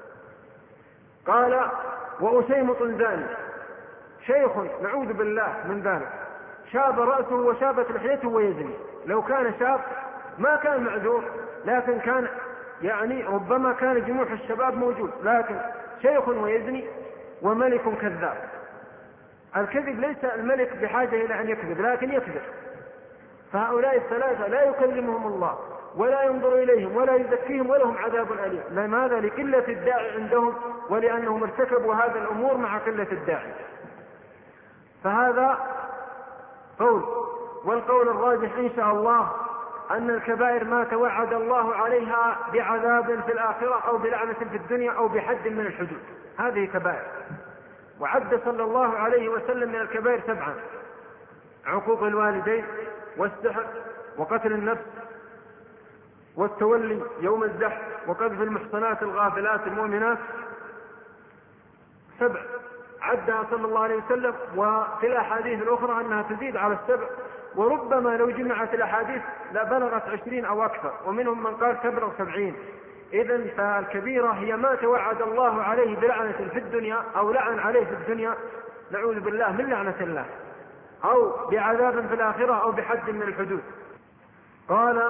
قال وأسيمط زاني، شيخ نعوذ بالله من ذلك، شاب رأسه وشابت لحيته ويزني. لو كان شاب ما كان معذور، لكن كان يعني ربما كان جموح الشباب موجود، لكن شيخ ويزني وملك كذاب. الكذب ليس الملك بحاجة إلى أن يكذب، لكن يكذب. فهؤلاء الثلاثة لا يكلمهم الله ولا ينظر إليهم ولا يزكيهم ولهم عذاب أليم. لماذا؟ لقلة الداعي عندهم، ولأنهم ارتكبوا هذه الأمور مع قلة الداعي. فهذا قول. والقول الراجح إن شاء الله أن الكبائر ما توعد الله عليها بعذاب في الآخرة أو بلعنة في الدنيا أو بحد من الحدود، هذه كبائر. وعد صلى الله عليه وسلم من الكبائر سبعا: عقوق الوالدين، والسحر، وقتل النفس، والتولي يوم الزحف، وقذف المحصنات الغافلات المؤمنات. سبع عدها صلى الله عليه وسلم، وفي الأحاديث الأخرى أنها تزيد على السبع، وربما لو جمعت الأحاديث لبلغت عشرين أو أكثر، ومنهم من قال تبلغ سبعين. إذن فالكبيرة هي ما توعد الله عليه بلعنة في الدنيا أو لعن عليه في الدنيا، نعوذ بالله من لعنة الله، أو بعذاب في الآخرة أو بحد من الحدود. قال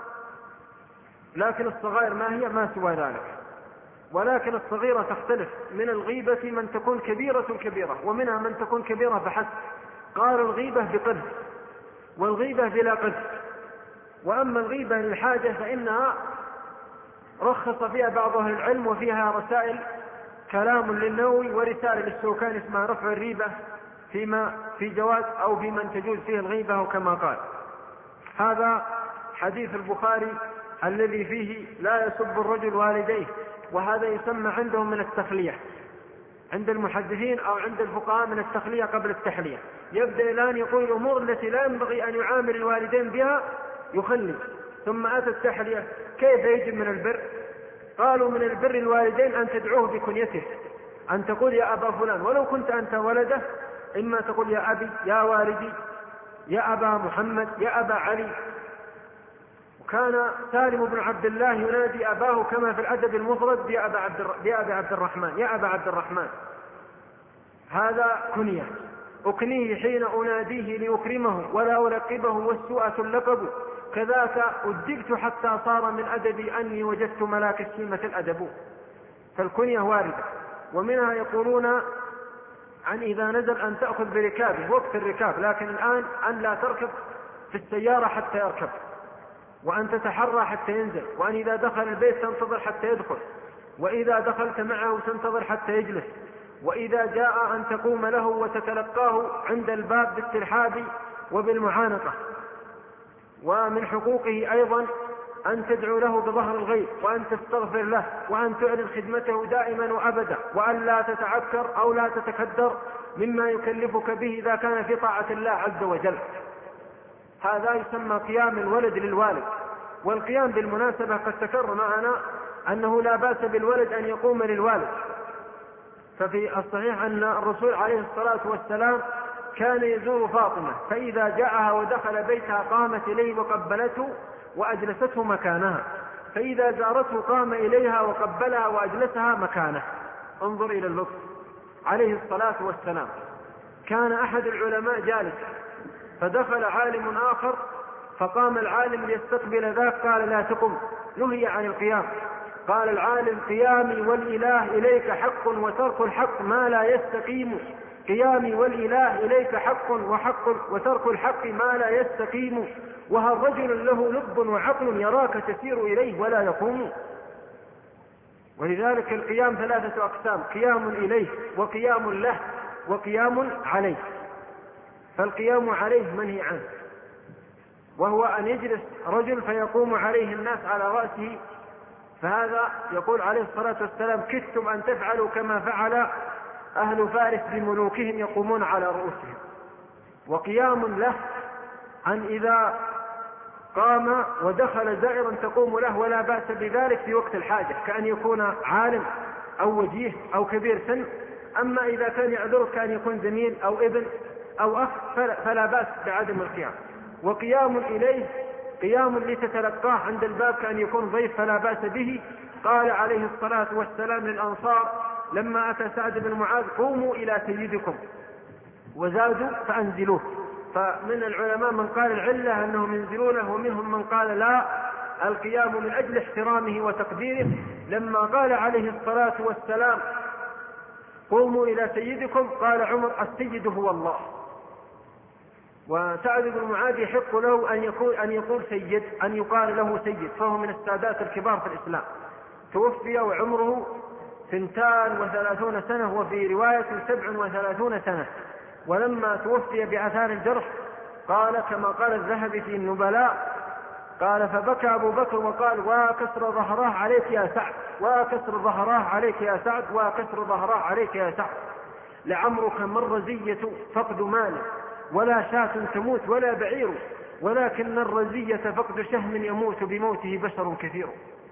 لكن الصغائر ما هي؟ ما سوى ذلك. ولكن الصغيرة تختلف، من الغيبة من تكون كبيرة كبيرة، ومنها من تكون كبيرة فحسب. قال الغيبة بقذف، والغيبة بلا قذف. وأما الغيبة للحاجة فإنها رخص فيها بعض أهل العلم، وفيها رسائل، كلام للنووي ورسالة للشوكاني اسمها رفع الريبة فيما في جواز أو في من تجوز فيه الغيبة كما قال. هذا حديث البخاري الذي فيه لا يسب الرجل والديه، وهذا يسمى عندهم من التخلية، عند المحدثين أو عند الفقهاء من التخلية قبل التحلية. يبدأ الآن يقول الأمور التي لا ينبغي أن يعامل الوالدين بها يخلي، ثم أتى التحلية. كيف يجب من البر؟ قالوا من البر الوالدين أن تدعوه بكنيته، أن تقول يا أبا فلان، ولو كنت أنت ولده، إما تقول يا أبي، يا والدي، يا أبا محمد، يا أبا علي. وكان سالم بن عبد الله ينادي أباه كما في الأدب المفرد يا أبا عبد, يا أبا عبد الرحمن، يا أبا عبد الرحمن. هذا كنية، أكنيه حين أناديه لأكرمه ولا ألقبه، والسوءة اللقب. كذاك أدبت حتى صار من أدبي أني وجدت ملاك السيمة الأدب. فالكنية واردة. ومنها يقولون عن إذا نزل أن تأخذ بركابه وقت الركاب، لكن الآن أن لا تركب في السيارة حتى يركب، وأن تتحرى حتى ينزل، وأن إذا دخل البيت تنتظر حتى يدخل، وإذا دخلت معه تنتظر حتى يجلس، وإذا جاء أن تقوم له وتتلقاه عند الباب بالترحاب وبالمعانقة. ومن حقوقه أيضا أن تدعو له بظهر الغيب، وأن تستغفر له، وأن تعلن خدمته دائما وأبدا، وأن لا تتعكر أو لا تتكدر مما يكلفك به إذا كان في طاعة الله عز وجل. هذا يسمى قيام الولد للوالد. والقيام بالمناسبة قد تكرر معنا أنه لا بأس بالولد أن يقوم للوالد. ففي الصحيح أن الرسول عليه الصلاة والسلام كان يزور فاطمة، فإذا جاءها ودخل بيتها قامت إليه وقبلته وأجلسته مكانها، فإذا زارته قام إليها وقبلها وأجلسها مكانه. انظر إلى اللطف عليه الصلاة والسلام. كان أحد العلماء جالس فدخل عالم آخر فقام العالم ليستقبل ذاك، قال لا تقم، نهي عن القيام. قال العالم قيامي والإله إليك حق وترك الحق ما لا يستقيم، قيامي والإله إليك حق وحق وترك الحق ما لا يستقيم، وهل رجل له لب وعقل يراك تسير إليه ولا يقوم. ولذلك القيام ثلاثة أقسام: قيام إليه وقيام له وقيام عليه. فالقيام عليه منهي عنه، وهو أن يجلس رجل فيقوم عليه الناس على رأسه، فهذا يقول عليه الصلاة والسلام كدتم أن تفعلوا كما فعل أهل فارس بملوكهم يقومون على رؤوسهم. وقيام له أن إذا قام ودخل زائرا تقوم له ولا بأس بذلك في وقت الحاجة، كأن يكون عالم أو وجيه أو كبير سن. أما إذا كان يعذرك كأن يكون زميل أو ابن أو أخ فلا بأس بعدم القيام. وقيام إليه قيام لتتلقاه عند الباب كأن يكون ضيف فلا بأس به. قال عليه الصلاة والسلام للأنصار لما أتى سعد بن معاذ قوموا إلى سيدكم، وزادوا فأنزلوه. فمن العلماء من قال العلة أنهم ينزلونه، ومنهم من قال لا، القيام من أجل احترامه وتقديره. لما قال عليه الصلاة والسلام قوموا إلى سيدكم قال عمر السيد هو الله. وسعد بن معاذ يحق له أن يقول, أن يقول سيد، أن يقال له سيد، فهو من السادات الكبار في الإسلام. توفي وعمره ثنتان وثلاثون سنة، وفي رواية سبع وثلاثون سنة. ولما توفي بآثار الجرح قال كما قال الذهبي في النبلاء قال فبكى أبو بكر وقال وكسر ظهراه عليك يا سعد، وكسر ظهراه عليك يا سعد، وكسر ظهراه عليك يا سعد، لعمرك ما الرزية فقد مال ولا شاة تموت ولا بعير، ولكن الرزية فقد شهم يموت بموته بشر كثير.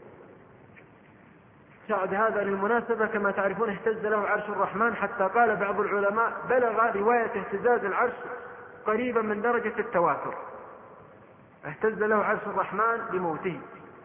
سعد هذا للمناسبة كما تعرفون اهتز له عرش الرحمن، حتى قال بعض العلماء بلغ رواية اهتزاز العرش قريبا من درجة التواتر، اهتز له عرش الرحمن بموته.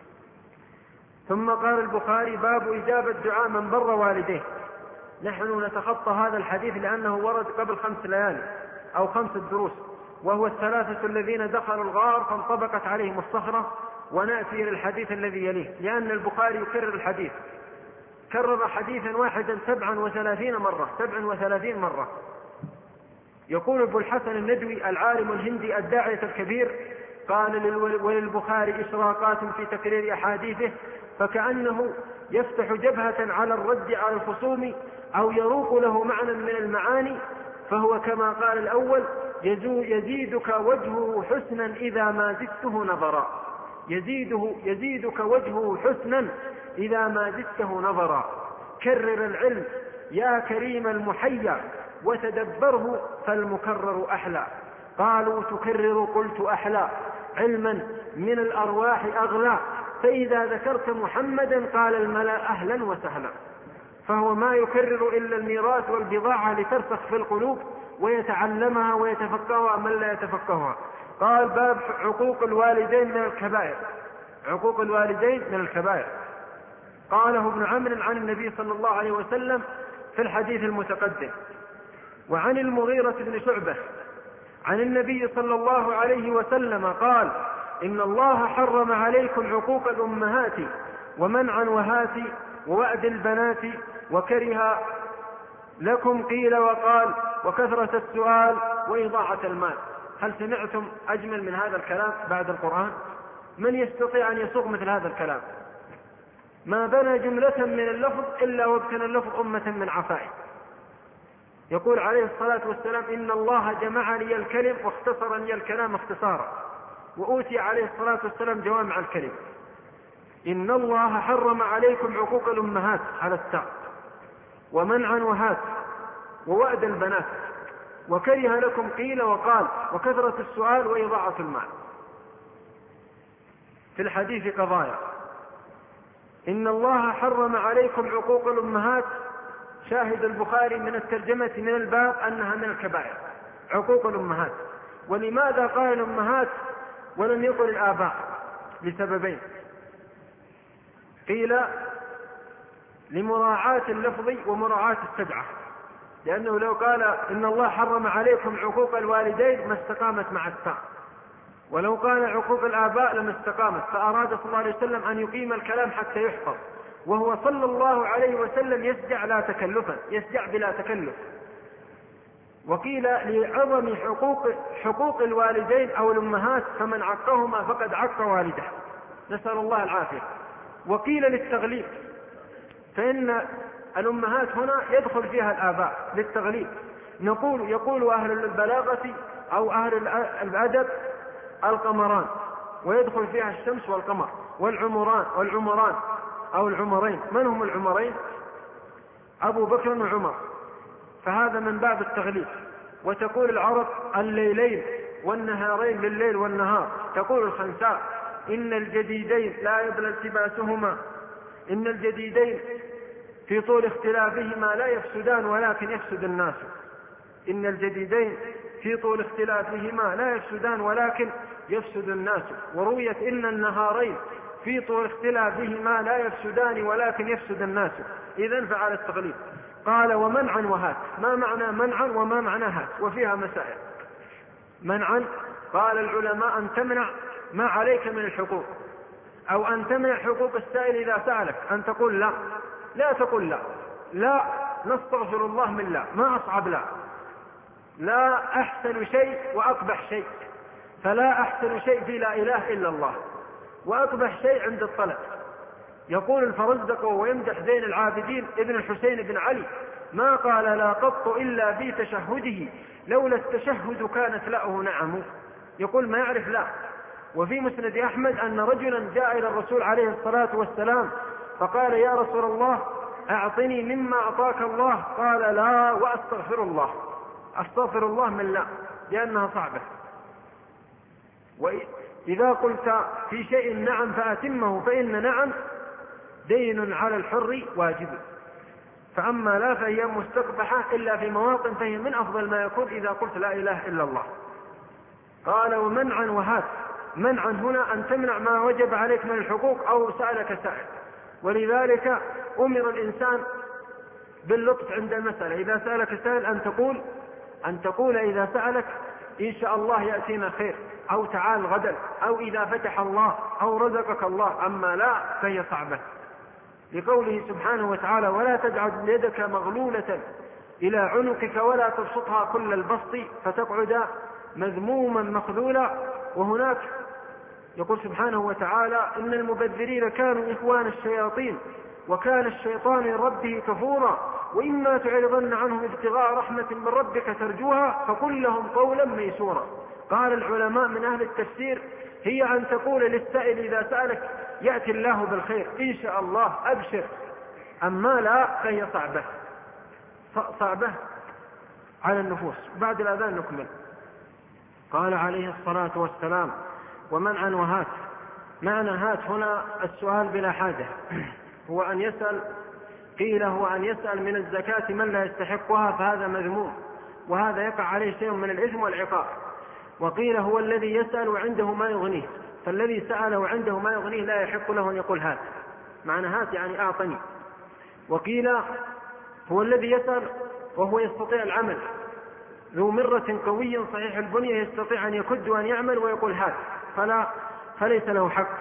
ثم قال البخاري باب إجابة دعاء من بر والديه. نحن نتخطى هذا الحديث لأنه ورد قبل خمس ليالي أو خمس دروس، وهو الثلاثة الذين دخلوا الغار فانطبقت عليهم الصخرة. ونأتي إلى الحديث الذي يليه، لأن البخاري يكرر الحديث، كرر حديثا واحدا سبعا وثلاثين مرة سبعا وثلاثين مرة. يقول ابو الحسن الندوي العالم الهندي الداعية الكبير قال وللبخاري إشراقات في تكرير أحاديثه، فكأنه يفتح جبهة على الرد على الخصوم أو يروق له معنى من المعاني. فهو كما قال الأول يزيدك وجهه حسنا إذا ما زدته نظرا، يزيده يزيدك وجهه حسنا إذا ما زدته نظرا. كرر العلم يا كريم المحيا وتدبره فالمكرر أحلى. قالوا تكرر قلت أحلى علما من الأرواح أغلى، فإذا ذكرت محمدا قال الملأ أهلا وسهلا. فهو ما يكرر إلا الميراث والبضاعة لترسخ في القلوب ويتعلمها ويتفقهها من لا يتفقهها. قال باب عقوق الوالدين من الكبائر. عقوق الوالدين من الكبائر قاله ابن عمرو عن النبي صلى الله عليه وسلم في الحديث المتقدم. وعن المغيرة بن شعبة عن النبي صلى الله عليه وسلم قال إن الله حرم عليكم عقوق الأمهات ومنع وهات ووأد البنات وكره لكم قيل وقال وكثرة السؤال وإضاعة المال. هل سمعتم أجمل من هذا الكلام بعد القرآن؟ من يستطيع أن يصوغ مثل هذا الكلام؟ ما بنى جملة من اللفظ إلا وابتنى اللفظ أمة من عفائه. يقول عليه الصلاة والسلام: إن الله جمع لي الكلم واختصر لي الكلام اختصارا. وأوتي عليه الصلاة والسلام جوامع الكلم. إن الله حرم عليكم عقوق الأمهات على التاء، ومنعا وهات، ووأد البنات، وكره لكم قيل وقال، وكثرة السؤال، وإضاعة المال. في الحديث قضايا. إن الله حرم عليكم عقوق الأمهات، شاهد البخاري من الترجمة من الباب أنها من الكبائر، عقوق الأمهات. ولماذا قال الأمهات ولم يقل الآباء؟ لسببين: قيل لمراعاة اللفظ ومراعاة السبعة، لأنه لو قال إن الله حرم عليكم عقوق الوالدين ما استقامت مع التاء، ولو قال عقوق الآباء لما استقامت، فأراد صلى الله عليه وسلم أن يقيم الكلام حتى يحفظ، وهو صلى الله عليه وسلم يسجع لا تكلفا، يسجع بلا تكلف. وقيل لعظم حقوق حقوق الوالدين أو الأمهات، فمن عقهما فقد عق والده، نسأل الله العافية. وقيل للتغليب، فإن الأمهات هنا يدخل فيها الآباء للتغليب. نقول يقول أهل البلاغة أو أهل الأدب القمران، ويدخل فيها الشمس والقمر، والعمران والعمران أو العمرين. من هم العمرين؟ أبو بكر وعمر، فهذا من باب التغليب. وتقول العرب الليلين والنهارين، لليل والنهار. تقول الخنساء: إن الجديدين لا يبلى التباسهما، إن الجديدين في طول اختلافهما لا يفسدان ولكن يفسد الناس. إن الجديدين في طول اختلافهما لا يفسدان ولكن يفسد الناس. ورويت: إن النهارين في طول اختلافهما لا يفسدان ولكن يفسد الناس. إذن فعل التغليب. قال: ومنعا وهات. ما معنى منعا وما معنى هات؟ وفيها مسائل. منعا قال العلماء أن تمنع ما عليك من الحقوق، أو أن تمنع حقوق السائل إذا سألك، أن تقول لا، لا تقول لا، لا نستغفر الله من لا، ما أصعب لا، لا أحسن شيء وأقبح شيء، فلا أحسن شيء في لا إله إلا الله، وأقبح شيء عند الطلب. يقول الفرزدق ويمدح زين العابدين ابن الحسين بن علي: ما قال لا قط إلا في تشهده، لولا التشهد كانت لاؤه نعم. يقول ما يعرف لا. وفي مسند أحمد أن رجلا جاء إلى الرسول عليه الصلاة والسلام فقال: يا رسول الله أعطني مما أعطاك الله. قال: لا وأستغفر الله. أستغفر الله من لا، لأنها صعبة. وإذا قلت في شيء نعم فأتمه، فإن نعم دين على الحر واجب، فأما لا فهي مستقبحة إلا في مواطن، فهي من أفضل ما يكون إذا قلت لا إله إلا الله. قال: ومنعا وهات. منعا هنا أن تمنع ما وجب عليك من الحقوق أو سألك سائل، ولذلك أمر الإنسان باللطف عند المسألة. إذا سألك سائل أن تقول أن تقول إذا سألك إن شاء الله يأتينا خير، أو تعال غدا، أو إذا فتح الله، أو رزقك الله. أما لا فهي صعبة، لقوله سبحانه وتعالى: ولا تجعل يدك مغلولة إلى عنقك ولا تبسطها كل البسط فتقعد مذموما مخذولا. وهناك يقول سبحانه وتعالى: إن المبذرين كانوا إخوان الشياطين وكان الشيطان لربه كفورا، وإما تعرضن عنهم ابتغاء رحمة من ربك ترجوها فقل لهم قولا ميسورا. قال العلماء من أهل التفسير: هي أن تقول للسائل إذا سألك يأتي الله بالخير إن شاء الله أبشر. أما لا فهي صعبة صعبة على النفوس. بعد الأذان نكمل. قال عليه الصلاة والسلام: ومنعا وهات. معنى هات هنا السؤال بلا حاجة، هو أن يسأل. قيل هو أن يسأل من الزكاة من لا يستحقها، فهذا مذموم، وهذا يقع عليه شيء من الإثم والعقاب. وقيل هو الذي يسأل وعنده ما يغنيه، فالذي سأل وعنده ما يغنيه لا يحق له أن يقول هات. معنى هات يعني أعطني. وقيل هو الذي يسأل وهو يستطيع العمل، ذو مرة قوي صحيح البنية يستطيع أن يكد وأن يعمل ويقول هات، فلا فليس له حق.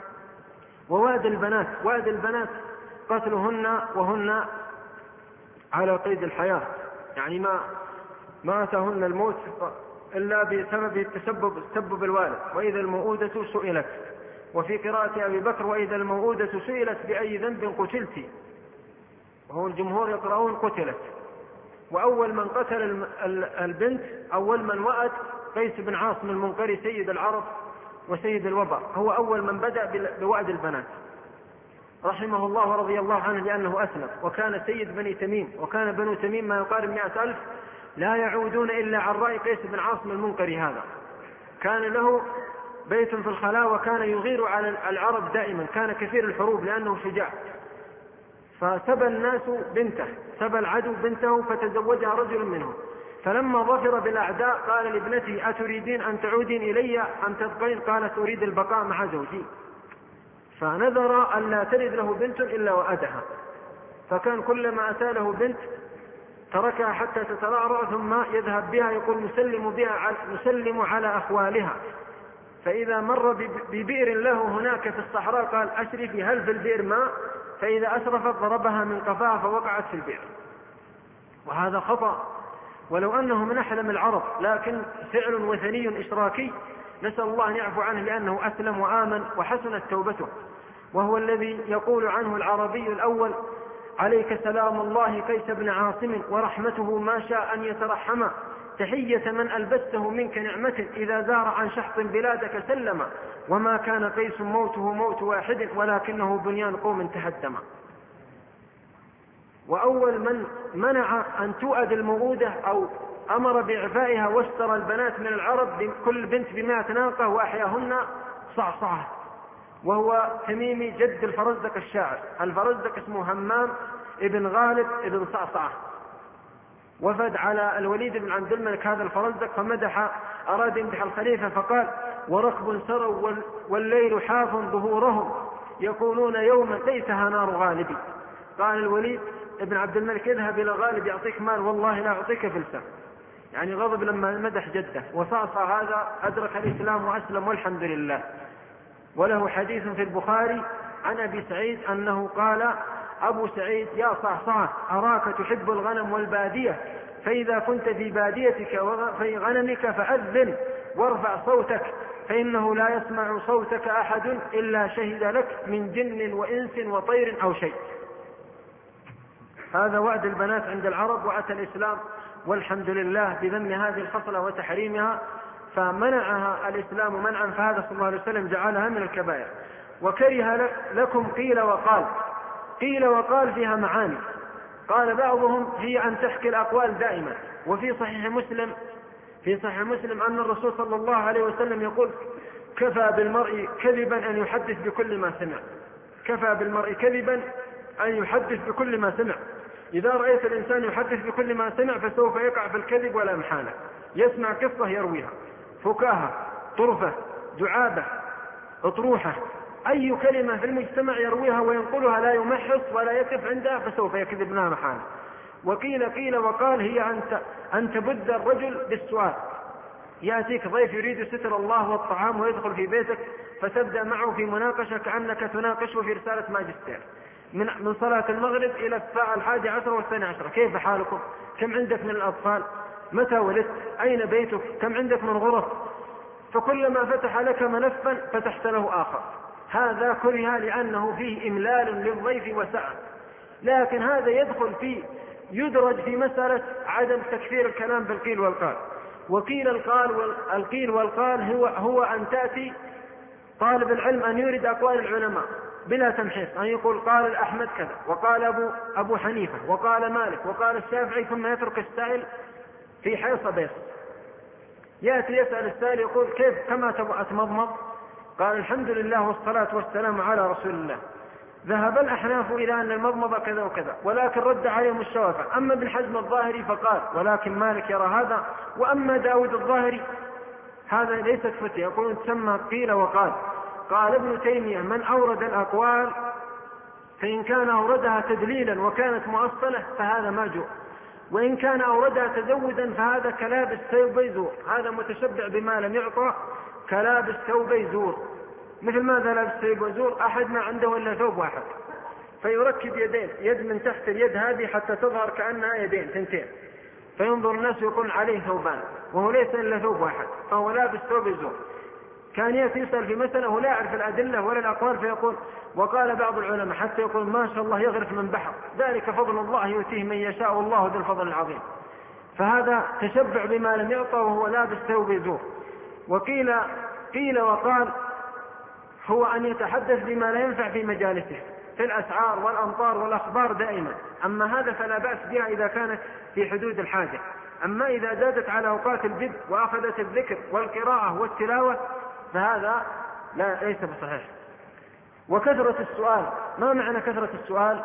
وواد البنات، واد البنات قتلهن وهن على قيد الحياة، يعني ما ما أتاهن الموت إلا بسبب التسبب تسبب الوالد. وإذا الموءودة سئلت. وفي قراءة أبي بكر: وإذا الموءودة سئلت بأي ذنب قتلت، وهو الجمهور يقرؤون قتلت. وأول من قتل البنت أول من وأت قيس بن عاصم المنقري سيد العرب وسيد الوبر، هو أول من بدأ بوأد البنات رحمه الله ورضي الله عنه لأنه أسلم، وكان سيد بني تميم، وكان بنو تميم ما يقارب مئة ألف لا يعودون إلا عن رأي قيس بن عاصم المنقري هذا. كان له بيت في الخلاء وكان يغير على العرب دائما، كان كثير الحروب لأنه شجاع. فسبى الناس بنته، سبى العدو بنته فتزوجها رجل منهم، فلما ظفر بالأعداء قال لابنته أتريدين أن تعودين إلي أم تبقين؟ قالت أريد البقاء مع زوجي، فنذر أن لا تلد له بنت إلا وأدها، فكان كلما أتى له بنت تركها حتى تترعرع ثم يذهب بها يقول نسلم, بها نسلم على أخوالها، فإذا مر ببئر له هناك في الصحراء قال أشرفي هل في البئر ماء؟ فإذا أشرفت ضربها من قفاها فوقعت في البئر، وهذا خطأ، ولو أنه من أحلم العرب، لكن فعل وثني إشراكي، نسأل الله أن يعفو عنه لأنه أسلم وآمن وحسنت توبته، وهو الذي يقول عنه العربي الأول عليك سلام الله قيس بن عاصم ورحمته ما شاء أن يترحم، تحية من ألبسته منك نعمة إذا زار عن شخص بلادك سلم، وما كان قيس موته موت واحد ولكنه بنيان قوم تهدم. وأول من منع أن تؤد الموؤودة أو أمر بإعفائها واشترى البنات من العرب كل بنت بمائة ناقة وأحياهن صعصعة، وهو تميمي جد الفرزدق الشاعر. الفرزدق اسمه همام ابن غالب ابن صعصعة، وفد على الوليد بن عبد الملك هذا الفرزدق فمدح، أراد يمدح الخليفة فقال وركب سروا والليل حاف ظهورهم يقولون يوما ليسها نار غالبي. قال الوليد ابن عبد الملك اذهب إلى غالب يعطيك مال والله لا أعطيك فلسا، يعني غضب لما مدح جده. وصعصع هذا أدرك الإسلام وأسلم والحمد لله. وله حديث في البخاري عن أبي سعيد أنه قال أبو سعيد يا صعصعة أراك تحب الغنم والبادية، فإذا كنت في باديتك وفي غنمك فأذن وارفع صوتك، فإنه لا يسمع صوتك أحد إلا شهد لك من جن وإنس وطير أو شيء. هذا وعد البنات عند العرب، وأتى الإسلام والحمد لله بذم هذه الخصلة وتحريمها، فمنعها الإسلام منعا، فهذا صلى الله عليه وسلم جعلها من الكبائر. وكره لكم قيل وقال. قيل وقال فيها معاني، قال بعضهم هي أن تحكي الأقوال دائما. وفي صحيح مسلم في صحيح مسلم أن الرسول صلى الله عليه وسلم يقول كفى بالمرء كذبا أن يحدث بكل ما سمع. كفى بالمرء كذبا أن يحدث بكل ما سمع. إذا رأيت الإنسان يحدث بكل ما سمع فسوف يقع في الكذب ولا محالة. يسمع قصة يرويها، فكاهة، طرفة، دعابة، أطروحة، أي كلمة في المجتمع يرويها وينقلها لا يمحص ولا يقف عندها فسوف يكذب لا محالة. وقيل قيل وقال هي أنت أن تبد الرجل بالسؤال، يأتيك ضيف يريد ستر الله والطعام ويدخل في بيتك فتبدأ معه في مناقشة كأنك تناقشه في رسالة ماجستير من من صلاة المغرب إلى الساعة الحادي عشر والثاني عشر، كيف حالكم؟ كم عندك من الأطفال؟ متى ولدت؟ أين بيتك؟ كم عندك من غرف؟ فكلما فتح لك ملفا فتحت له آخر. هذا كره لأنه فيه إملال للضيف وسعة، لكن هذا يدخل فيه يدرج في مسألة عدم تكفير الكلام بالقيل والقال. وقيل القال والقيل والقال هو هو أن تأتي طالب العلم أن يريد أقوال العلماء بلا تمحيص، أن يقول قال الأحمد كذا وقال أبو, أبو حنيفة وقال مالك وقال الشافعي، ثم يترك السائل في حيص بيص. يأتي يسأل السائل يقول كيف كما أتمضمض؟ قال الحمد لله والصلاة والسلام على رسول الله. ذهب الأحناف إلى أن المضمضة كذا وكذا، ولكن رد عليهم الشوافع. أما ابن حزم الظاهري فقال ولكن مالك يرى هذا، وأما داود الظاهري هذا ليست فتية، يقولون تسمى قيل وقال. قال ابن تيمية من أورد الأقوال فإن كان أوردها تدليلا وكانت مؤصلة فهذا ماجور، وإن كان أوردها تزودا فهذا كلابس ثوب يزور، هذا متشبع بما لم يعطى كلابس ثوب يزور. مثل ماذا لابس ثوب يزور؟ أحد ما عنده إلا ثوب واحد فيركب يدين، يد من تحت اليد هذه حتى تظهر كأنها يدين ثنتين، فينظر الناس يقول عليه ثوبان وهو ليس إلا ثوب واحد، فهو لابس ثوب يزور. كان يأتي يسأل في مسألة ولا يعرف الأدلة ولا الأقوال فيقول وقال بعض العلماء، حتى يقول ما شاء الله يغرف من بحر، ذلك فضل الله يؤتيه من يشاء والله ذو الفضل العظيم. فهذا تشبع بما لم يعطى وهو لابس ثوب زور. وقيل قيل وقال هو أن يتحدث بما لا ينفع في مجالسه في الأسعار والأمطار والأخبار دائما. أما هذا فلا بأس بها إذا كانت في حدود الحاجة. أما إذا زادت على أوقات الجد وأخذت الذكر والقراءة والتلاوة فهذا لا ليس بصحيح. وكثرة السؤال، ما معنى كثرة السؤال؟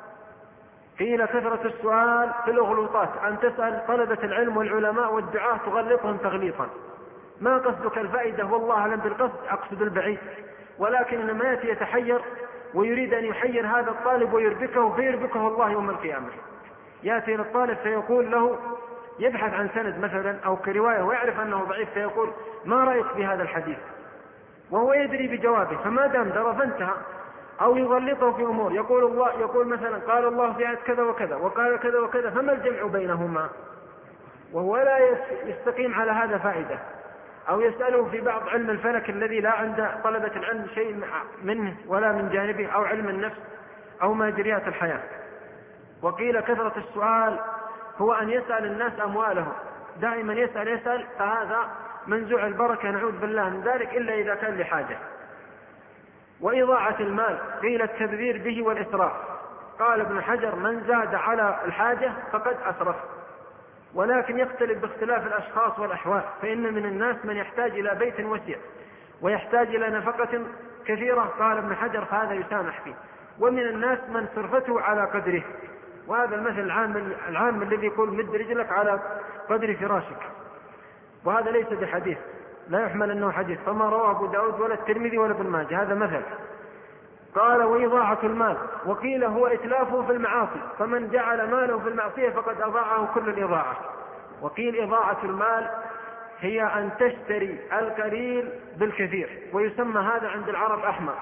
قيل كثرة السؤال في الأغلوطات، أن تسأل طلبة العلم والعلماء والدعاة تغلطهم تغليطا. ما قصدك الفائدة والله أعلم بالقصد، أقصد البعيد، ولكن إنما يأتي يتحير ويريد أن يحير هذا الطالب ويربكه فيربكه الله يوم القيامة. يأتي للطالب فيقول له، يبحث عن سند مثلا أو كرواية ويعرف أنه ضعيف فيقول ما رأيك بهذا الحديث وهو يدري بجوابه، فما دام درى فانتهى. أو يغلطه في أمور، يقول الله يقول مثلا قال الله في آية كذا وكذا وقال كذا وكذا، فما الجمع بينهما؟ وهو لا يستقيم على هذا فائدة. أو يسأله في بعض علم الفلك الذي لا عند طلبة العلم شيء منه ولا من جانبه، أو علم النفس أو ماجريات الحياة. وقيل كثرة السؤال هو أن يسأل الناس أموالهم، دائما يسأل يسأل فهذا منزوع البركة، نعوذ بالله من ذلك، إلا إذا كان لحاجة. وإضاعة المال قيل التبذير به والإسراف. قال ابن حجر من زاد على الحاجة فقد أسرف، ولكن يختلف باختلاف الأشخاص والأحوال، فإن من الناس من يحتاج إلى بيت وسيع ويحتاج إلى نفقة كثيرة، قال ابن حجر فهذا يسامح فيه. ومن الناس من صرفته على قدره، وهذا المثل العام, العام الذي يقول مد رجلك على قدر فراشك، وهذا ليس بحديث، لا يحمل أنه حديث، فما رواه أبو داود ولا الترمذي ولا ابن ماجه، هذا مثل. قال وإضاعة المال، وقيل هو إتلافه في المعاصي، فمن جعل ماله في المعصية فقد أضاعه كل الإضاعة. وقيل إضاعة المال هي أن تشتري القليل بالكثير، ويسمى هذا عند العرب أحمق.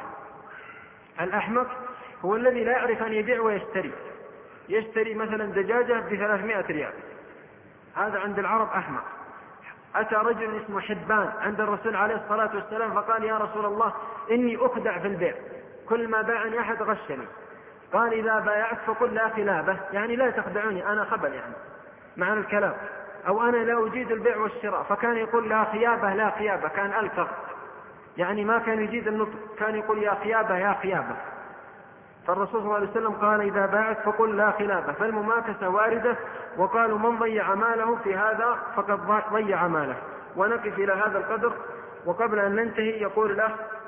الأحمق هو الذي لا يعرف أن يبيع ويشتري، يشتري مثلا دجاجة بثلاثمائة ريال، هذا عند العرب أحمق. أتى رجل اسمه حبان عند الرسول عليه الصلاة والسلام فقال يا رسول الله إني أخدع في البيع، كل ما باعني أحد غشني. قال إذا بايعت فقل لا خلابة، يعني لا تخدعوني أنا خبل، يعني معنى الكلام، أو أنا لا أجيد البيع والشراء، فكان يقول لا خيابة لا خيابة، كان ألفظ، يعني ما كان يجيد النطق، كان يقول يا خيابة يا خيابة. فالرسول صلى الله عليه وسلم قال إذا باعت فقل لا خلابة، فالمماكسة واردة. وقالوا من ضيع ماله في هذا فقد ضيع ماله. ونقف إلى هذا القدر. وقبل أن ننتهي يقول الأخ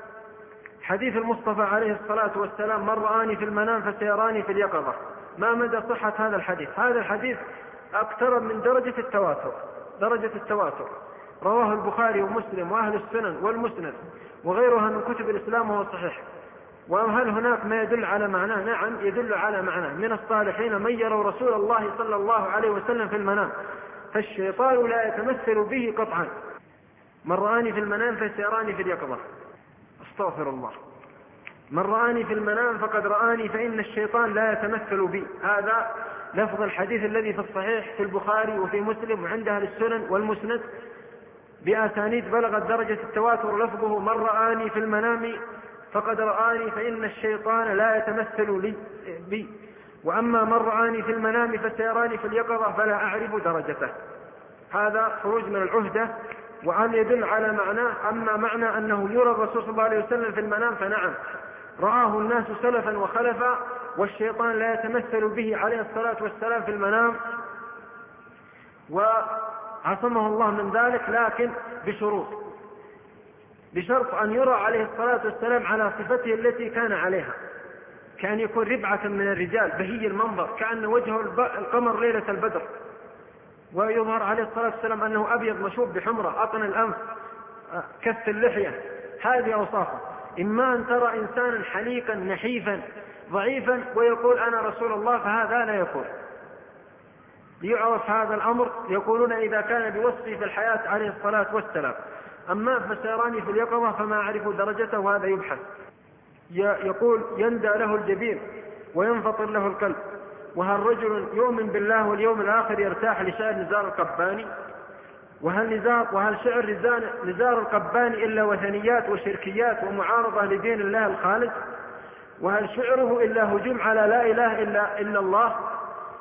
حديث المصطفى عليه الصلاة والسلام من رآني في المنام فسيراني في اليقظة، ما مدى صحة هذا الحديث؟ هذا الحديث أقترب من درجة التواتر، درجة التواتر، رواه البخاري ومسلم وأهل السنن والمسند وغيرها من كتب الإسلام وهو صحيح. وهل هناك ما يدل على معناه؟ نعم يدل على معناه. من الصالحين من يروا رسول الله صلى الله عليه وسلم في المنام فالشيطان لا يتمثل به قطعا. من رآني في المنام فسيراني في اليقظة، استغفر الله، من رآني في المنام فقد رآني فإن الشيطان لا يتمثل بي. هذا لفظ الحديث الذي في الصحيح في البخاري وفي مسلم وعند أهل السنن والمسند بأسانيد بلغت درجة التواتر، لفظه من رآني في المنام فقد رآني فإن الشيطان لا يتمثل لي بي، وأما من رآني في المنام فسيراني في اليقظة فلا أعرف درجته. هذا خروج من العهدة، وهل يدل على معناه؟ أما معنى أنه يرى الرسول صلى الله عليه وسلم في المنام فنعم، رآه الناس سلفا وخلفا، والشيطان لا يتمثل به عليه الصلاة والسلام في المنام، وعصمه الله من ذلك، لكن بشروط، بشرط أن يرى عليه الصلاة والسلام على صفته التي كان عليها، كان يكون ربعة من الرجال بهي المنظر، كأن وجهه القمر ليلة البدر، ويظهر عليه الصلاة والسلام أنه أبيض مشوب بحمرة، أطن الأنف، كف اللحية. هذه أوصافه. إما أن ترى إنسانا حليقا نحيفا ضعيفا ويقول أنا رسول الله، فهذا لا يقول. ليعرف هذا الأمر يقولون إذا كان بوصفه في الحياة عليه الصلاة والسلام. أما فسيراني في اليقظة فما أعرف درجته، وهذا يبحث. يقول يندى له الجبين وينفطر له القلب. وهل رجل يؤمن بالله واليوم الآخر يرتاح لشعر نزار القباني؟ وهل نزار وهل شعر نزار القباني إلا وثنيات وشركيات ومعارضة لدين الله الخالد؟ وهل شعره إلا هجوم على لا إله إلا, إلا الله؟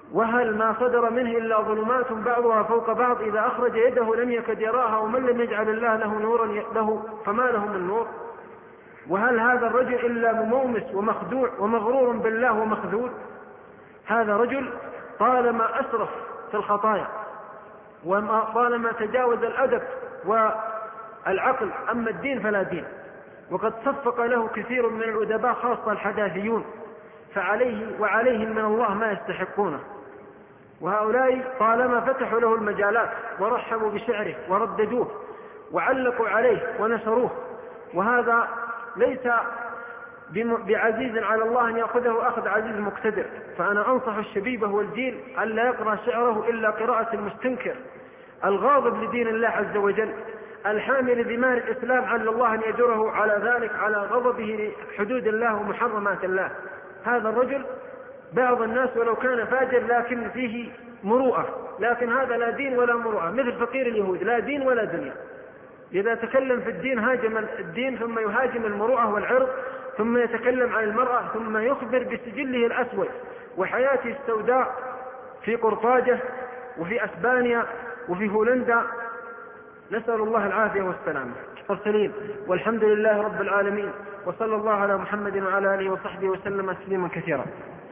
وهل ما صدر منه إلا ظلمات بعضها فوق بعض، إذا أخرج يده لم يكد يراها، ومن لم يجعل الله له نورا له فما له من نور. وهل هذا الرجل إلا ممومس ومخدوع ومغرور بالله ومخذول؟ هذا رجل طالما أسرف في الخطايا، وطالما تجاوز الأدب والعقل، أما الدين فلا دين، وقد صفق له كثير من الأدباء خاصة الحداثيون، فعليه وعليهم من الله ما يستحقونه. وهؤلاء طالما فتحوا له المجالات ورحبوا بشعره ورددوه وعلقوا عليه ونشروه، وهذا ليس بعزيز على الله أن يأخذه أخذ عزيز مقتدر. فأنا أنصح الشبيبة والجيل أن لا يقرأ شعره إلا قراءة المستنكر الغاضب لدين الله عز وجل، الحامل ذمار الإسلام، على الله أن يجره على ذلك، على غضبه لحدود الله ومحرمات الله. هذا الرجل بعض الناس ولو كان فاجر لكن فيه مروءة، لكن هذا لا دين ولا مروءة، مثل فقير اليهود لا دين ولا دنيا. إذا تكلم في الدين هاجم الدين، ثم يهاجم المروءة والعرض، ثم يتكلم عن المرأة، ثم يخبر بسجله الأسود وحياته السوداء في قرطاجة وفي أسبانيا وفي هولندا. نسأل الله العافية والسلامة والسليم، والحمد لله رب العالمين، وصلى الله على محمد وعلى آله وصحبه وسلم تسليما كثيرا.